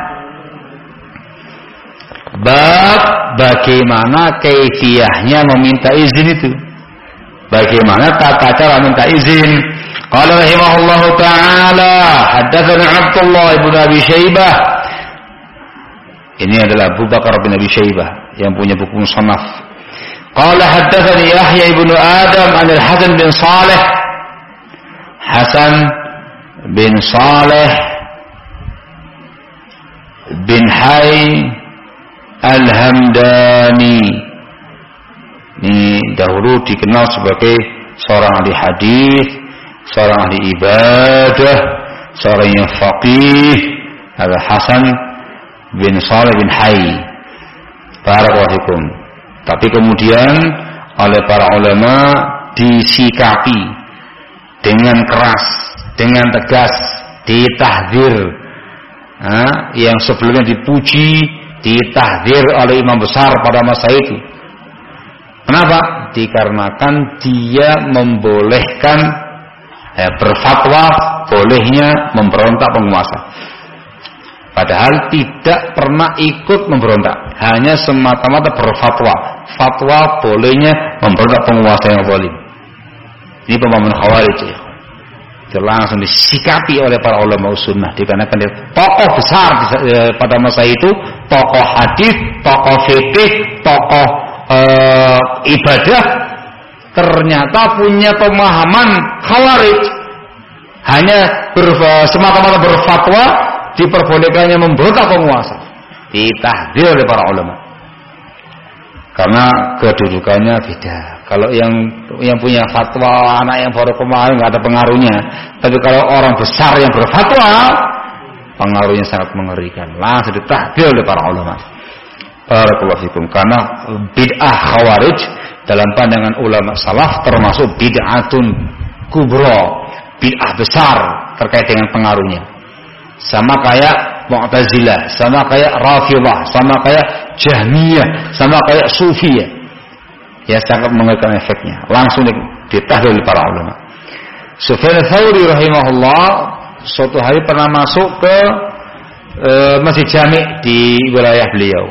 Speaker 1: Bab bagaimana kaifiyahnya meminta izin itu. Bagaimana tata cara minta izin. Qala rahimahullahu taala, haddatsana Abdullah ibn Abi Syaibah. Ini adalah Abu Bakar bin Abi Syaibah yang punya buku musannaf. Qala haddatsani Yahya ibn Adam an al-Hasan bin Saleh. Hasan bin Saleh bin Hay Al-Hamdani. Ini dahulu dikenal sebagai seorang ahli hadis, seorang ahli ibadah, seorang yang faqih. Ada Hasan bin Saleh bin Hay. Barakallahu fikum. Tapi kemudian oleh para ulama disikapi dengan keras, dengan tegas, ditahdzir. Nah, yang sebelumnya dipuji, ditahdzir oleh imam besar pada masa itu. Kenapa? Dikarenakan dia membolehkan eh, berfatwa bolehnya memberontak penguasa. Padahal tidak pernah ikut memberontak, hanya semata-mata berfatwa. Fatwa bolehnya memberontak penguasa yang zalim. Ini pemahaman Khawarij. Itu langsung disikapi oleh para ulama sunnah, dikarenakan dia tokoh besar pada masa itu, tokoh hadis, tokoh fikih, tokoh uh, ibadah, ternyata punya pemahaman Khawarij. Hanya ber, semata-mata berfatwa diperbolehkannya memberontak penguasa, ditahdzir oleh para ulama. Karena kedudukannya beda. Kalau yang yang punya fatwa anak yang baru kemarin nggak ada pengaruhnya. Tapi kalau orang besar yang berfatwa, pengaruhnya sangat mengerikan. Langsung ditahdzir oleh para ulama. Barakallahu fikum. Karena bid'ah Khawarij dalam pandangan ulama salaf termasuk bid'atun kubra, bid'ah besar terkait dengan pengaruhnya. Sama kayak Mu'tazilah, sama kayak Rafidhah, sama kayak Jahmiyah, sama kayak Sufiyah. Ya, sangat mengerikan efeknya. Langsung ditahdzir oleh para ulama. Sufyan Tsauri rahimahullah suatu hari pernah masuk ke e, Masjid Jami' di wilayah beliau.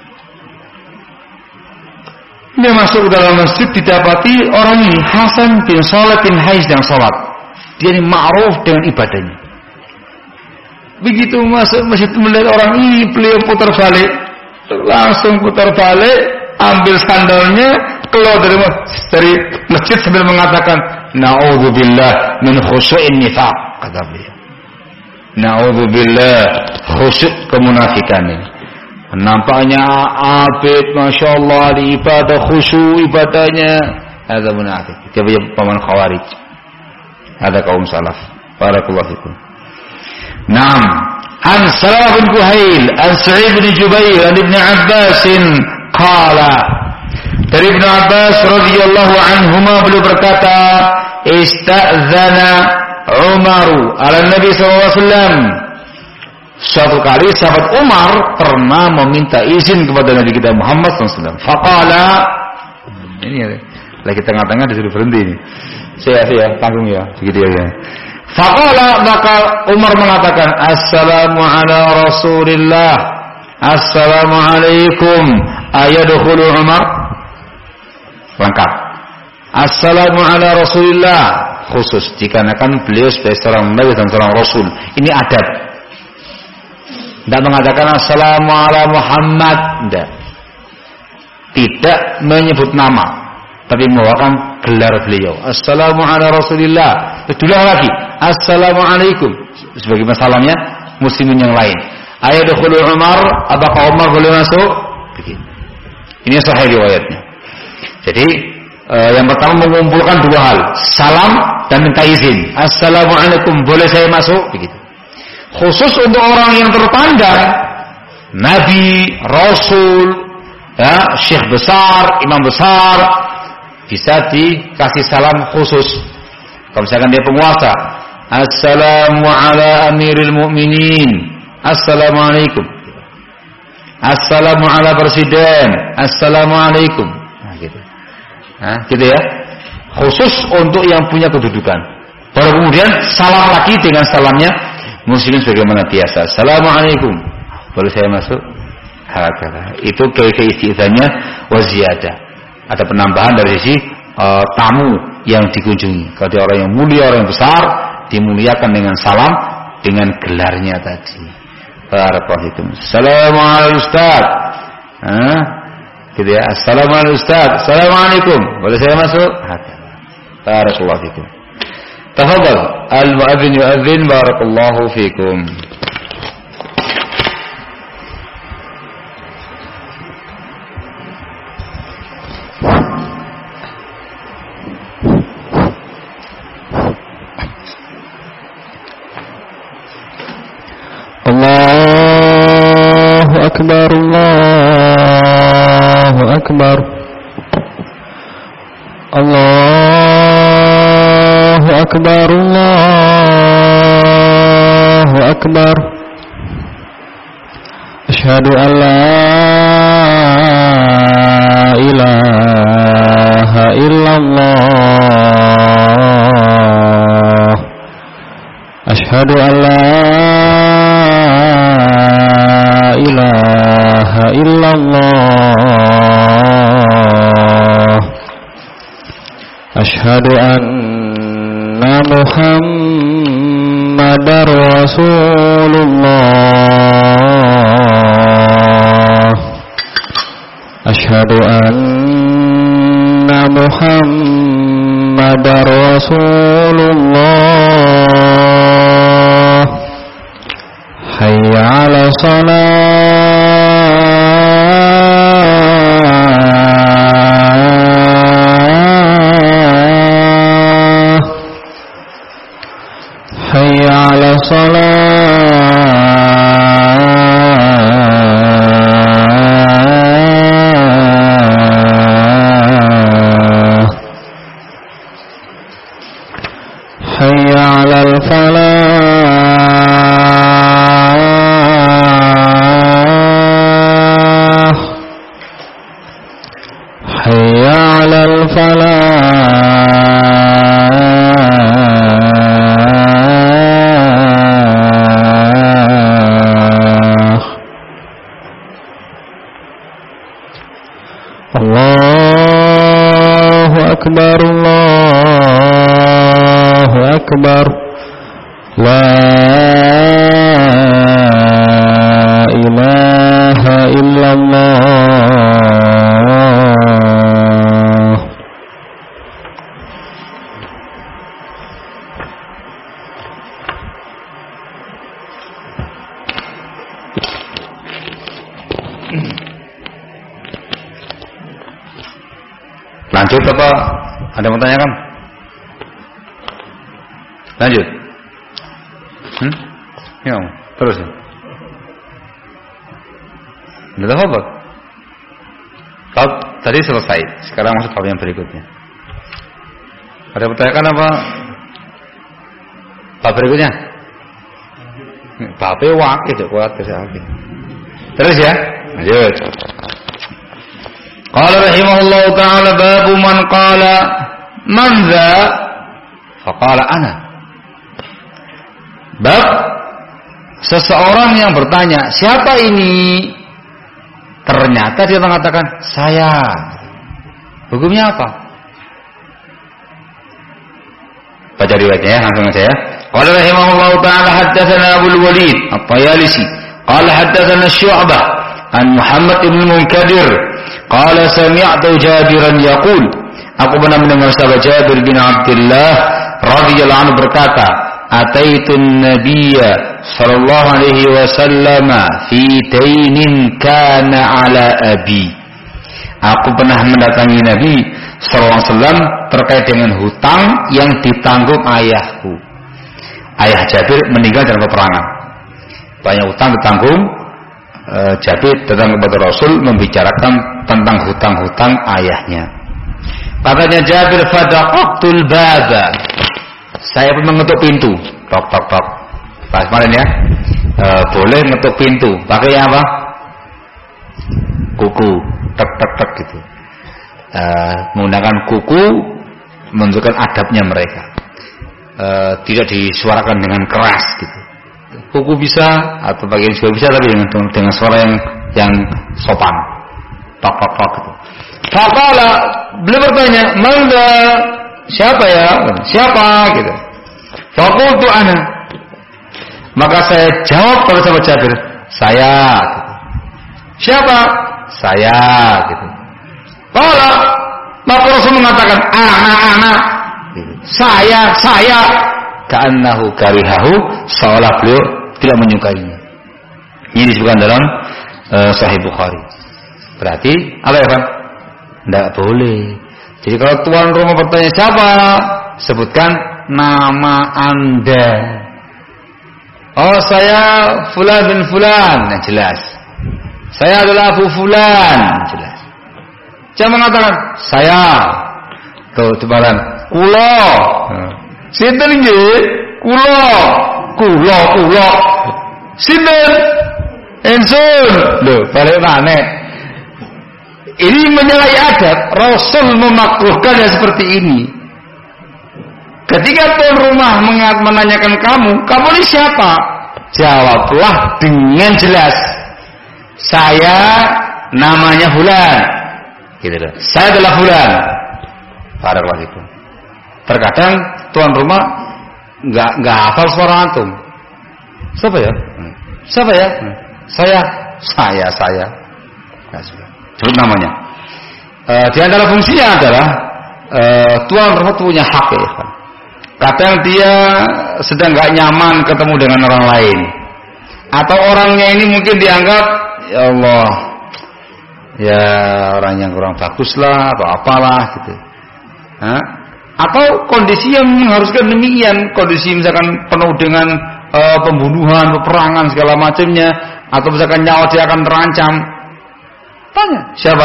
Speaker 1: Dia masuk ke dalam masjid, didapati orang ini Hasan bin Saleh bin Hay yang salat. Dia ini ma'ruf dengan ibadahnya. Begitu masuk masjid melihat orang ini, beliau putar balik, langsung putar balik, ambil sandalnya, keluar dari masjid, dari masjid sambil mengatakan, "Na'udzubillah min khusyu'in nifaq," kata beliau. Na'udzubillah, khusyuk kemunafikan ini. Nampaknya abid, masya Allah, di ibadah khusyuk ibadahnya, ada munafik. Dia punya paman Khawarij, ada kaum salaf. Barakallahu fikum. Naam, an Salamah bin Kuhail, an Sa'id bin Jubair, an Ibn Abbas qala. Dari Ibn Abbas radhiyallahu anhuma beliau berkata, "Ista'dzana Umaru ala Nabi sallallahu alaihi wasallam." Suatu kali sahabat Umar pernah meminta izin kepada Nabi kita Muhammad sallallahu alaihi wasallam. Faqala, ini ya, lagi tengah-tengah disuruh berhenti ini. Saya ya, tanggung ya, begitu ya. Faqala, maka Umar mengatakan, "Assalamu ala Rasulillah, assalamu alaikum, ayadkhulu Umar?" Lengkap. Assalamu ala Rasulillah, khusus dikarenakan beliau sebagai seorang nabi dan seorang rasul. Ini adab. Tidak mengatakan assalamu ala Muhammad, tidak. Tidak menyebut nama, tapi membawakan gelar beliau. Assalamu ala Rasulillah. Itulah lagi. Assalamualaikum. Sebagai masalahnya muslimin yang lain. Ayadkhulu Umar, apakah Umar boleh masuk? Begini. Ini sahih riwayatnya. Jadi eh, yang pertama mengumpulkan dua hal, salam dan minta izin. Assalamualaikum, boleh saya masuk? Begitu. Khusus untuk orang yang terpandang, nabi, rasul, ya, syekh besar, imam besar, bisa dikasih salam khusus. Kalau misalkan dia penguasa, assalamu ala amiril mu'minin, assalamualaikum. Assalamu ala presiden, assalamualaikum. Nah, gitu. Nah, gitu ya. Khusus untuk yang punya kedudukan. Baru kemudian salam lagi dengan salamnya muslimin sebagaimana biasa. Assalamualaikum. Boleh saya masuk? Hakala. Itu kaifiah isti'dzannya wa ziyadah. Ada penambahan dari sisi uh, tamu yang dikunjungi. Kalau dia orang yang mulia, orang yang besar, dimuliakan dengan salam, dengan gelarnya tadi. Barakallahu. Assalamualaikum Ustaz. Hah? Gitu ya. Assalamualaikum Ustaz. Assalamualaikum. Boleh saya masuk? Hakala. Barakallahu fikum. Tafadhal. Al-mu'adzin yu'adzin barakallahu fikum.
Speaker 2: Allahu Akbar, Allahu Akbar, Allahu Akbar, Allahu Akbar. Asyhadu an la ilaha illallah. Asyhadu an la ilaha illallah. Asyhadu anna Muhammadar Rasulullah. Asyhadu anna Muhammadar Rasulullah. Hayya 'ala shalah. Hayya 'ala shalah. Hayya 'alal falah. Allahu Akbar, Allahu Akbar. La ilaha illallah.
Speaker 1: Lanjut apa? Ada yang menanyakan? Lanjut. Hmm? Ya, terus ya. Sudah apa? Bab tadi selesai. Sekarang masuk bab yang berikutnya. Ada yang menanyakan apa? Bab berikutnya? Babnya wakil ya, kuat kesehatan. Terus ya. Lanjut. Qala rahimahullah ta'ala babu man qala man dha faqala ana. Bab seseorang yang bertanya, siapa ini? Ternyata dia mengatakan, saya. Hukumnya apa? Baca riwayatnya ya, langsung saja ya. Qala rahimahullah ta'ala haddatsana Abul Walid At-Tayalisi qala haddatsana Syu'bah an Muhammad ibn Munkadir qala sami'tu Jabiran yaqul, aku pernah mendengar sahabat Jabir bin Abdullah radhiyallahu anhu berkata, ataitun nabiyya sallallahu alaihi wasallam fi dainin kana ala abi. Aku pernah mendatangi Nabi sallallahu alaihi wasallam terkait dengan hutang yang ditanggung ayahku. Ayah Jabir meninggal dalam peperangan. Banyak hutang ditanggung. e, Jabir datang kepada Rasul membicarakan tentang hutang-hutang ayahnya. Katanya Jabir, fadaqtul baba. Saya pun mengetuk pintu. Tok tok tok. Pas kemarin ya. E, boleh ngetuk pintu. Pakai apa? Kuku. Tek tek tek gitu. E, menggunakan kuku menunjukkan adabnya mereka. E, tidak disuarakan dengan keras gitu. Kuku bisa atau bagian juga bisa, tapi dengan, dengan suara yang yang sopan. Tok tok tok gitu. Faqala, beliau bertanya, "Manda? Siapa ya? Siapa?" gitu. Faqultu ana. Maka saya jawab kepada sahabat Jabir, "Saya." Gitu. "Siapa?" "Saya." gitu. Qala, maka Rasul mengatakan, "Ana ana." Gitu. "Saya, saya." Ka'annahu karihahu, seolah beliau tidak menyukainya. Ini disebutkan dalam uh, Sahih Bukhari. Berarti apa ya, Pak? Tidak boleh. Jadi kalau tuan rumah bertanya siapa, sebutkan nama Anda. Oh, saya Fulan bin Fulan, yang jelas. Saya adalah Abu Fulan, yang jelas. Jangan mengatakan saya. Tuh, cebaran. Kulo. Sinten nggih? Kulo. Kulo, kulo. Sinten? Ensun. Loh, balik maneh. Ini menyalahi adat. Rasul memakruhkannya seperti ini. Ketika tuan rumah menanyakan kamu, kamu ini siapa? Jawablah dengan jelas. Saya namanya Fulan. Gitu loh. Saya adalah Fulan. Barakallahu fikum. Terkadang tuan rumah nggak nggak hafal suara antum. Siapa ya? Hmm. Siapa ya? Hmm. Saya, saya, saya. Sebut namanya. E, di antara fungsinya adalah e, tuan rumah punya hak ya. Kadang dia sedang nggak nyaman ketemu dengan orang lain, atau orangnya ini mungkin dianggap ya Allah, ya orang yang kurang bagus lah atau apalah gitu. Hah? Atau kondisi yang mengharuskan demikian, kondisi misalkan penuh dengan e, pembunuhan, peperangan segala macamnya, atau misalkan nyawa dia akan terancam. Tanya siapa?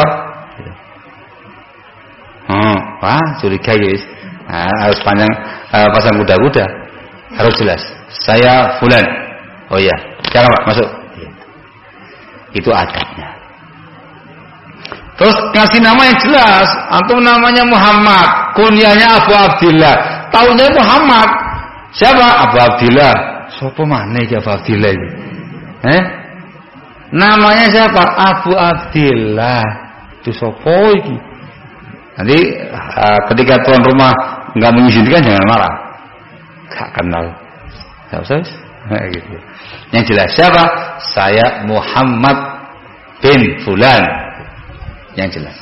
Speaker 1: Hmm, wah curiga guys. Nah, harus panjang e, pasang kuda-kuda, harus jelas. Saya Fulan. Oh iya, jangan Pak masuk. Itu adabnya. Terus ngasih nama yang jelas. Antum namanya Muhammad, kunyahnya Abu Abdillah, taunya Muhammad. Siapa? Abu Abdillah. Siapa mana ya Abu Abdillah ini? Eh? Namanya siapa? Abu Abdillah. Itu siapa ini? Nanti uh, ketika tuan rumah nggak mengizinkan jangan marah. Gak kenal. Gak usah. Nah, gitu. Yang jelas siapa? Saya Muhammad bin Fulan. Yang jelas.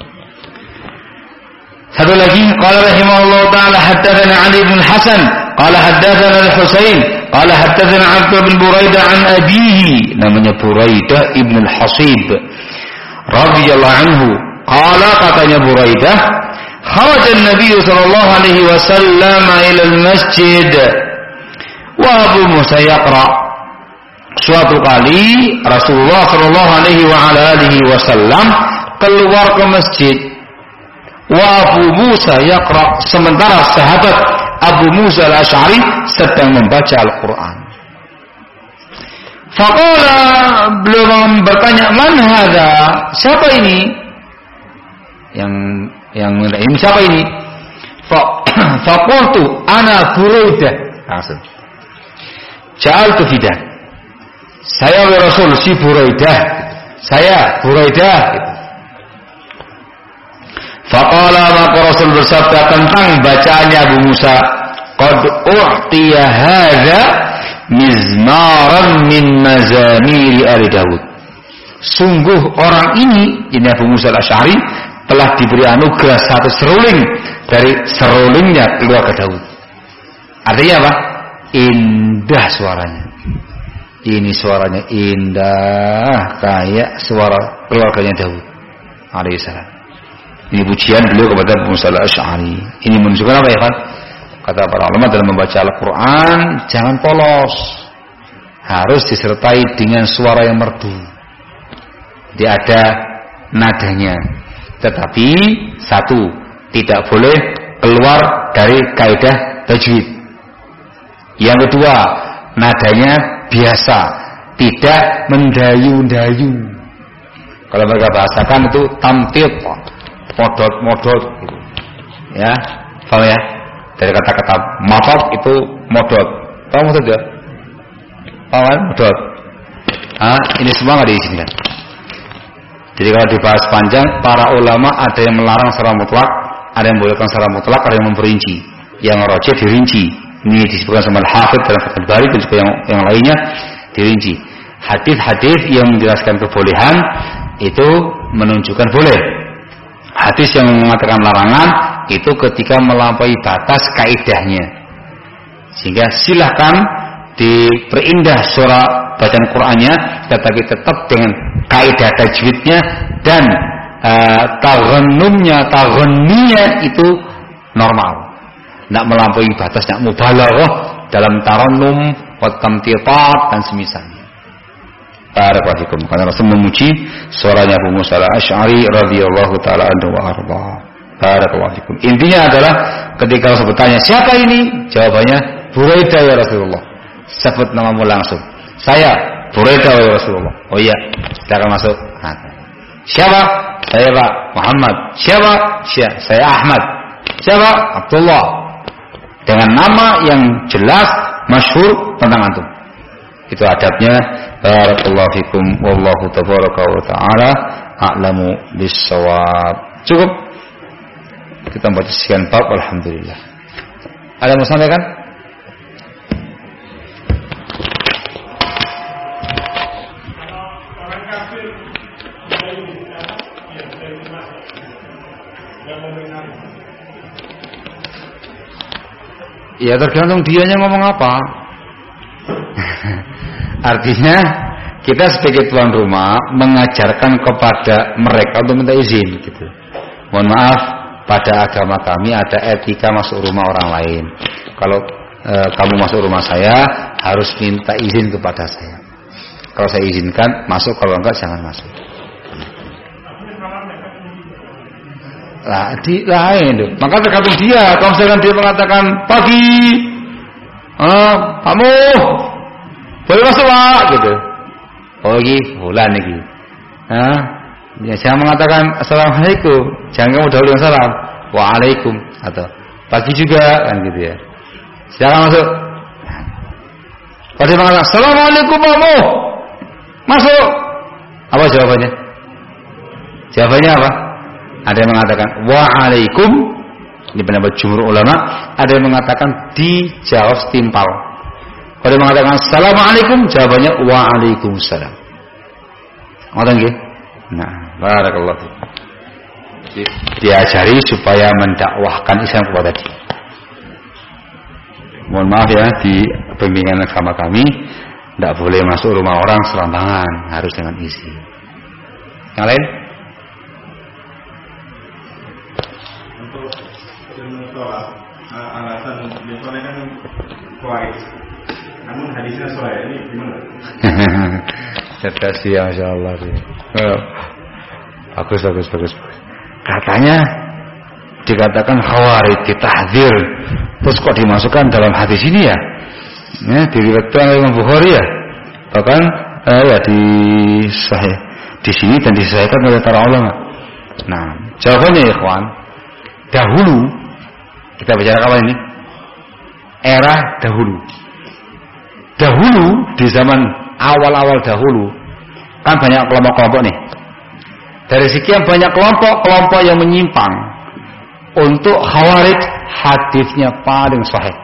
Speaker 1: Satu lagi, qala rahimahullah taala haddatsana Ali bin Hasan, qala haddatsana Al-Husain, qala haddatsana Abdullah bin Buraidah an abihi, namanya Buraidah ibn Al-Hasib radhiyallahu anhu. Qala, katanya Buraidah, kharaja an-nabiy sallallahu alaihi wasallam ila al-masjid wa Abu Musa yaqra. Suatu kali Rasulullah sallallahu alaihi wa ala alihi wasallam keluar ke masjid, wa Abu Musa yaqra, sementara sahabat Abu Musa al-Asy'ari sedang membaca Al-Quran. Faqala, beliau bertanya, man hadha? Siapa ini? Yang yang ini siapa ini? Faqultu ana Buraidah. Langsung. Ja'altu fidah. Saya wa Rasul si Buraidah. Saya Buraidah. Faqala, maka Rasul bersabda tentang bacaannya Abu Musa, qad u'tiya hadza mizmaran min mazamiri Ali Daud. Sungguh orang ini, ini Abu Musa al-Asy'ari, telah diberi anugerah satu seruling dari serulingnya keluarga Daud. Artinya apa? Indah suaranya. Ini suaranya indah kayak suara keluarganya Daud alaihissalam. Ini pujian beliau kepada Abu Musa al-Asy'ari. Ini menunjukkan apa ya kan? Kata para ulama dalam membaca Al-Quran, jangan polos, harus disertai dengan suara yang merdu. Dia ada nadanya. Tetapi satu, tidak boleh keluar dari kaidah tajwid. Yang kedua, nadanya biasa, tidak mendayu-dayu. Kalau mereka bahasakan itu tamtid, modot-modot gitu. Ya, paham ya? Dari kata-kata matot itu modot. Tahu modot ya? Paham kan? Modot. Ah, ini semua nggak diizinkan. Jadi kalau dibahas panjang, para ulama ada yang melarang secara mutlak, ada yang membolehkan secara mutlak, ada yang memperinci. Yang rajih dirinci. Ini disebutkan sama Al-Hafidz dalam Fathul Bari dan juga yang, yang lainnya dirinci. Hadis-hadis yang menjelaskan kebolehan itu menunjukkan boleh. Hadis yang mengatakan larangan itu ketika melampaui batas kaidahnya. Sehingga silahkan diperindah suara bacaan Qur'annya, tetapi tetap dengan kaidah tajwidnya dan uh, taghannumnya, taghanniynya itu normal. Tidak melampaui batas, tidak mubalaghah dalam tarannum, wa tamtitat dan semisalnya. Barakallahu fikum. Karena Rasul memuji suaranya Abu Musa al-Asy'ari radhiyallahu taala anhu wa arda. Barakallahu fikum. Intinya adalah ketika Rasul bertanya, "Siapa ini?" Jawabannya, "Buraidah ya Rasulullah." Sebut namamu langsung. "Saya Buraidah ya Rasulullah." "Oh iya, silakan masuk." Nah. "Siapa?" "Saya Pak Muhammad." "Siapa?" "Siapa?" "Saya Ahmad." "Siapa?" "Abdullah." Dengan nama yang jelas, masyhur tentang antum. Itu adabnya. Barakallahu fikum. Wallahu tabaraka wa ta'ala a'lamu bis-shawab. Cukup. Kita baca sekian bab. Alhamdulillah. Ada yang mau sampaikan? Ya tergantung dianya ngomong apa. Artinya kita sebagai tuan rumah mengajarkan kepada mereka untuk minta izin gitu. Mohon maaf, pada agama kami ada etika masuk rumah orang lain. Kalau e, kamu masuk rumah saya harus minta izin kepada saya. Kalau saya izinkan masuk, kalau enggak jangan masuk. Lah di lain, maka tergantung dia. Kalau misalkan dia mengatakan pagi, ah, kamu boleh masuk Pak, gitu. Oh lagi bulan lagi. Ah, ya, saya mengatakan assalamualaikum, jangan kamu dahulu yang salam. Waalaikum atau pagi juga kan gitu ya. Silakan masuk. Kalau dia mengatakan assalamualaikum kamu, masuk. Apa jawabannya? Jawabannya apa? Ada yang mengatakan waalaikum, ini pendapat jumhur ulama. Ada yang mengatakan dijawab setimpal. Kalau dia mengatakan assalamualaikum, jawabannya waalaikumsalam. Ngoten nggih? Nah, barakallahu fiik. Diajari supaya mendakwahkan Islam kepada dia. Mohon maaf ya, di bimbingan agama kami tidak boleh masuk rumah orang serampangan, harus dengan izin. Yang lain?
Speaker 3: Alasan biasanya kan kuat, namun hadisnya soal ini gimana?
Speaker 1: Cerdas ya, Masya Allah. Oh, bagus, bagus, bagus. Katanya dikatakan khawarij, ditahdzir, terus kok dimasukkan dalam hadis ini ya? Ya, diriwayatkan oleh Imam Bukhari ya. Bahkan eh, ya di sahih di sini dan disahihkan oleh para ulama. Nah, jawabannya ya, ikhwan. Dahulu kita bicara kapan ini? Era dahulu. Dahulu di zaman awal-awal dahulu kan banyak kelompok-kelompok nih. Dari sekian banyak kelompok-kelompok yang menyimpang, untuk khawarij hadisnya paling sahih.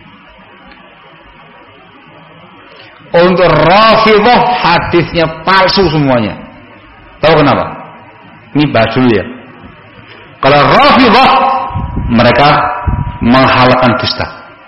Speaker 1: Untuk Rafidhah hadisnya palsu semuanya. Tahu kenapa? Ini bahas dulu ya. Kalau Rafidhah mereka menghalalkan dusta.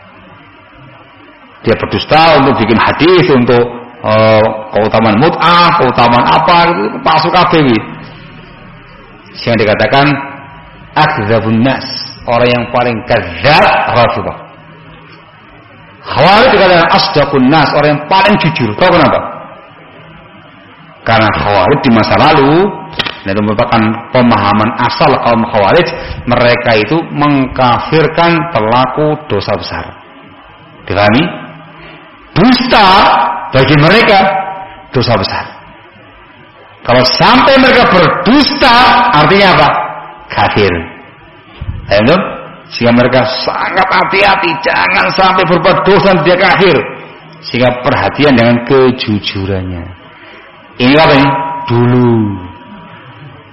Speaker 1: Dia berdusta untuk bikin hadis, untuk uh, keutamaan mut'ah, keutamaan apa gitu, palsu kabeh iki. Yang dikatakan akdzabun nas, orang yang paling kadzab Rafidhah. Khawarij dikatakan asdaqun nas, orang yang paling jujur. Tahu kenapa? Karena Khawarij di masa lalu, dan itu merupakan pemahaman asal kaum Khawarij, mereka itu mengkafirkan pelaku dosa besar. Dipahami? Dusta bagi mereka dosa besar. Kalau sampai mereka berdusta, artinya apa? Kafir. Ayo, sehingga mereka sangat hati-hati, jangan sampai berbuat dosa dia kafir. Sehingga perhatian dengan kejujurannya. Ini apa ini? Dulu.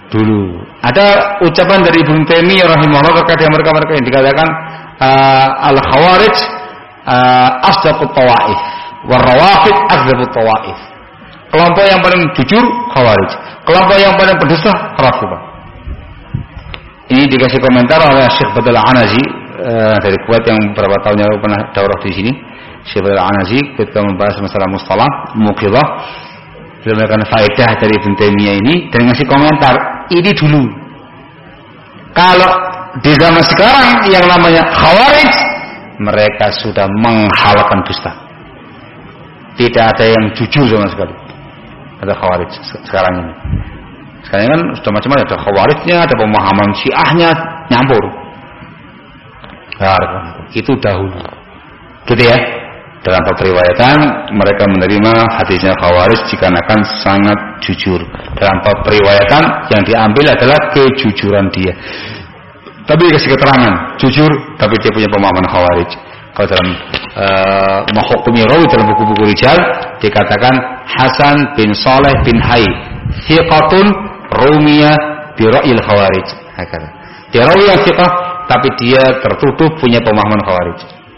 Speaker 1: dulu. Ada ucapan dari Ibnu Taimiyah rahimahullah terkait dengan mereka-mereka yang dikatakan uh, al-khawarij uh, asdaqut tawaif war rawafid adzabut tawaif. Kelompok yang paling jujur khawarij, kelompok yang paling berdusta rafidhah. Ini dikasih komentar oleh Syekh Badal Anazi uh, dari Kuwait yang beberapa tahun yang pernah daurah di sini. Syekh Badal Anazi ketika membahas masalah mustalah muqidhah, beliau memberikan faedah dari Ibnu Taimiyah ini dan ngasih komentar. Ini dulu. Kalau di zaman sekarang yang namanya khawarij, mereka sudah menghalalkan dusta. Tidak ada yang jujur sama sekali. Ada khawarij sekarang ini. Sekarang kan sudah macam-macam, ada khawarijnya, ada pemahaman syiahnya nyampur. Nah, itu dahulu. Gitu ya. Dalam periwayatan mereka menerima hadisnya khawarij dikarenakan sangat jujur. Dalam periwayatan yang diambil adalah kejujuran dia. Tapi kasih keterangan jujur, tapi dia punya pemahaman khawarij. Kalau dalam uh, Mahukumi Rawi dalam buku-buku rijal dikatakan Hasan bin Saleh bin Hayy thiqatun rumiya bi ra'il khawarij. Hakala. Dia rawi yang thiqah tapi dia tertutup punya pemahaman khawarij.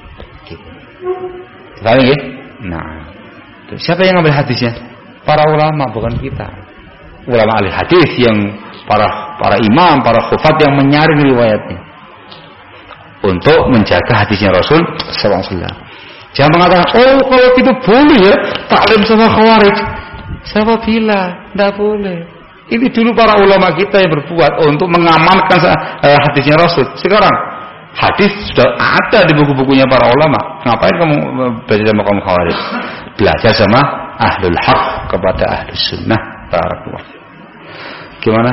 Speaker 1: Tahu ya? Nah, siapa yang ngambil hadisnya? Para ulama, bukan kita. Ulama ahli hadis yang para para imam, para khufat yang menyaring riwayatnya untuk menjaga hadisnya Rasul sallallahu alaihi wasallam. Jangan mengatakan, oh kalau itu boleh ya taklim sama khawarij. Siapa bilang? Tidak boleh. Ini dulu para ulama kita yang berbuat untuk mengamankan uh, hadisnya Rasul. Sekarang hadis sudah ada di buku-bukunya para ulama. Ngapain kamu belajar sama kaum khawarij? Belajar sama ahlul haq kepada ahlus sunnah. Barakallah. Gimana?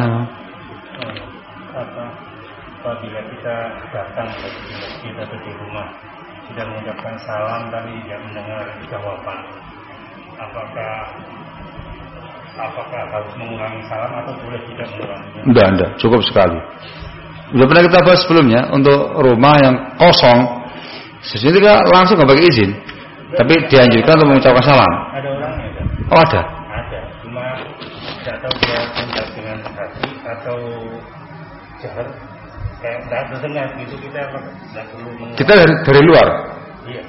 Speaker 3: Apa? Apabila kita datang ke masjid atau di rumah, kita mengucapkan salam tapi tidak mendengar jawaban, apakah apakah harus mengulangi salam atau boleh tidak mengulanginya?
Speaker 1: Tidak, tidak. Cukup sekali. Sudah pernah kita bahas sebelumnya untuk rumah yang kosong, sesungguhnya langsung nggak pakai izin, tapi dianjurkan untuk mengucapkan salam.
Speaker 3: Ada orangnya kan?
Speaker 1: Oh ada.
Speaker 3: Ada, cuma tidak tahu dia menjawab dengan hati atau jahar, kayak tidak terdengar gitu, kita tidak perlu mengulang.
Speaker 1: Kita dari, dari luar.
Speaker 3: Iya.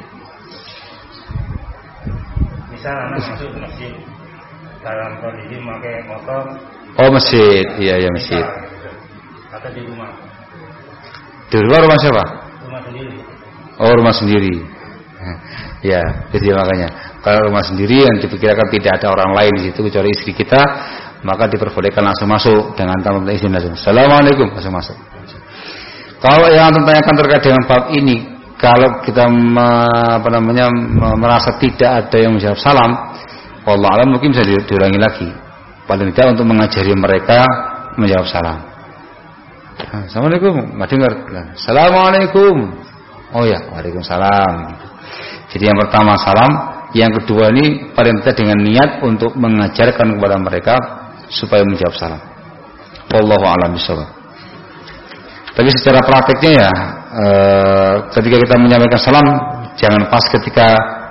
Speaker 3: Misal anak masuk ke masjid dalam kondisi memakai motor.
Speaker 1: Oh masjid, iya iya masjid.
Speaker 3: Atau di rumah.
Speaker 1: Di luar rumah siapa?
Speaker 3: Rumah sendiri.
Speaker 1: Oh rumah sendiri. Ya, jadi makanya kalau rumah sendiri yang diperkirakan tidak ada orang lain di situ kecuali istri kita, maka diperbolehkan langsung masuk dengan tanpa izin langsung. Assalamualaikum, langsung masuk. Kalau yang tanyakan terkait dengan bab ini, kalau kita apa namanya merasa tidak ada yang menjawab salam, wallahu a'lam mungkin bisa diulangi lagi. Paling tidak untuk mengajari mereka menjawab salam. Assalamualaikum, nggak dengar. Assalamualaikum. Oh ya, waalaikumsalam. Jadi yang pertama salam, yang kedua ini paling tidak dengan niat untuk mengajarkan kepada mereka supaya menjawab salam. Wallahu a'lam bishawab. Tapi secara prakteknya ya, e, ketika kita menyampaikan salam, jangan pas ketika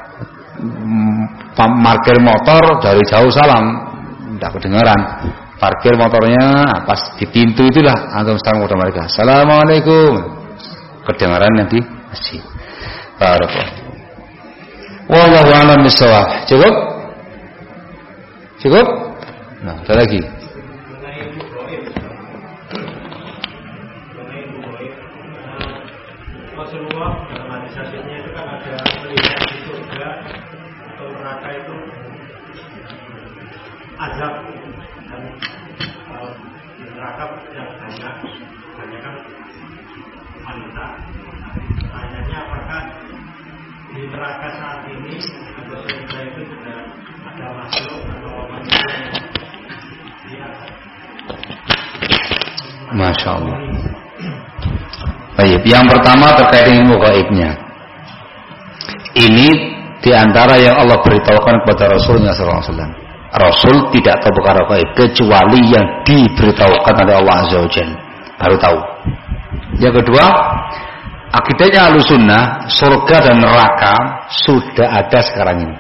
Speaker 1: parkir motor dari jauh salam, tidak kedengaran. Parkir motornya pas di pintu itulah antum salam kepada mereka. Assalamualaikum. Kedengaran nanti masjid. Barakallah. Wallahu a'lam bishawab. Cukup? Cukup? Nah, ada lagi.
Speaker 3: Rasulullah dalam hadis hadisnya itu kan ada melihat di surga atau neraka itu azab dan uh, neraka yang banyak banyak kan wanita. Pertanyaannya apakah di neraka saat ini atau surga itu sudah ada makhluk atau manusia yang diazab?
Speaker 1: Masya Allah. Baik, yang pertama terkait dengan gaibnya. Ini diantara yang Allah beritahukan kepada Rasulnya sallallahu alaihi wasallam. Rasul tidak tahu perkara gaib kecuali yang diberitahukan oleh Allah Azza wa Jalla, baru tahu. Yang kedua, akidahnya Ahlussunnah, surga dan neraka sudah ada sekarang ini,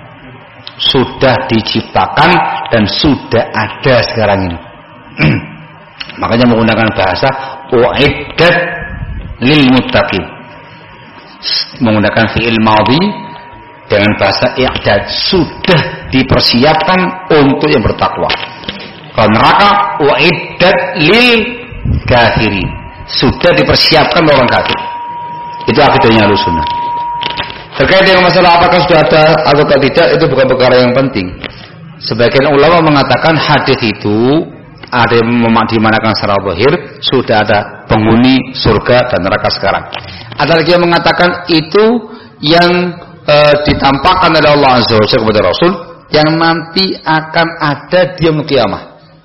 Speaker 1: sudah diciptakan dan sudah ada sekarang ini. Makanya menggunakan bahasa uiddat lil muttaqin. Menggunakan fi'il madhi dengan bahasa i'dad, sudah dipersiapkan untuk yang bertakwa. Kalau neraka uiddat lil kafirin, sudah dipersiapkan orang kafir. Itu akidahnya Ahlussunnah. Terkait dengan masalah apakah sudah ada atau tidak, itu bukan perkara yang penting. Sebagian ulama mengatakan hadis itu ada yang dimanakan secara zahir, sudah ada penghuni surga dan neraka sekarang. Ada lagi yang mengatakan itu yang e, ditampakkan oleh Allah Azza wa Jalla kepada Rasul, yang nanti akan ada di yaumul qiyamah.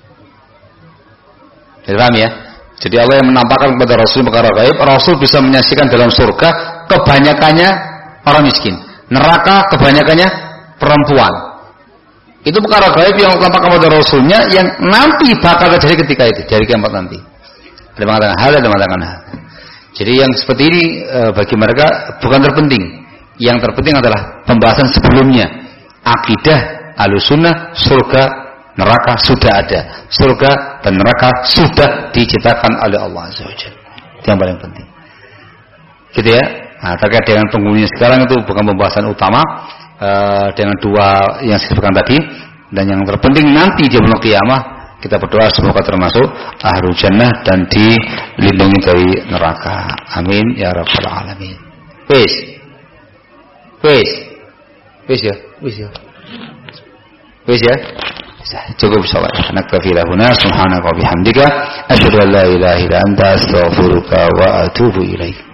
Speaker 1: Paham ya? Jadi Allah yang menampakkan kepada Rasul perkara gaib, Rasul bisa menyaksikan dalam surga kebanyakannya orang miskin, neraka kebanyakannya perempuan. Itu perkara gaib yang tampak kepada Rasulnya yang nanti bakal terjadi ketika itu, dari kiamat nanti. Ada mengatakan hal, ada mengatakan hal. Jadi yang seperti ini e, bagi mereka bukan terpenting. Yang terpenting adalah pembahasan sebelumnya. Akidah Ahlussunnah, surga, neraka sudah ada. Surga dan neraka sudah diciptakan oleh Allah Azza wa Jalla. Itu yang paling penting. Gitu ya. Nah, terkait dengan penghuni sekarang itu bukan pembahasan utama. Uh, dengan dua yang saya sebutkan tadi, dan yang terpenting nanti di yaumul qiyamah kita berdoa semoga termasuk ahlul jannah dan dilindungi dari neraka. Amin ya rabbal alamin. Wis. Wis. Wis ya, wis ya. Wis ya. Cukup salat. Naktafi lahuna subhanaka wa bihamdika asyhadu an la ilaha illa anta astaghfiruka wa atubu ilaik.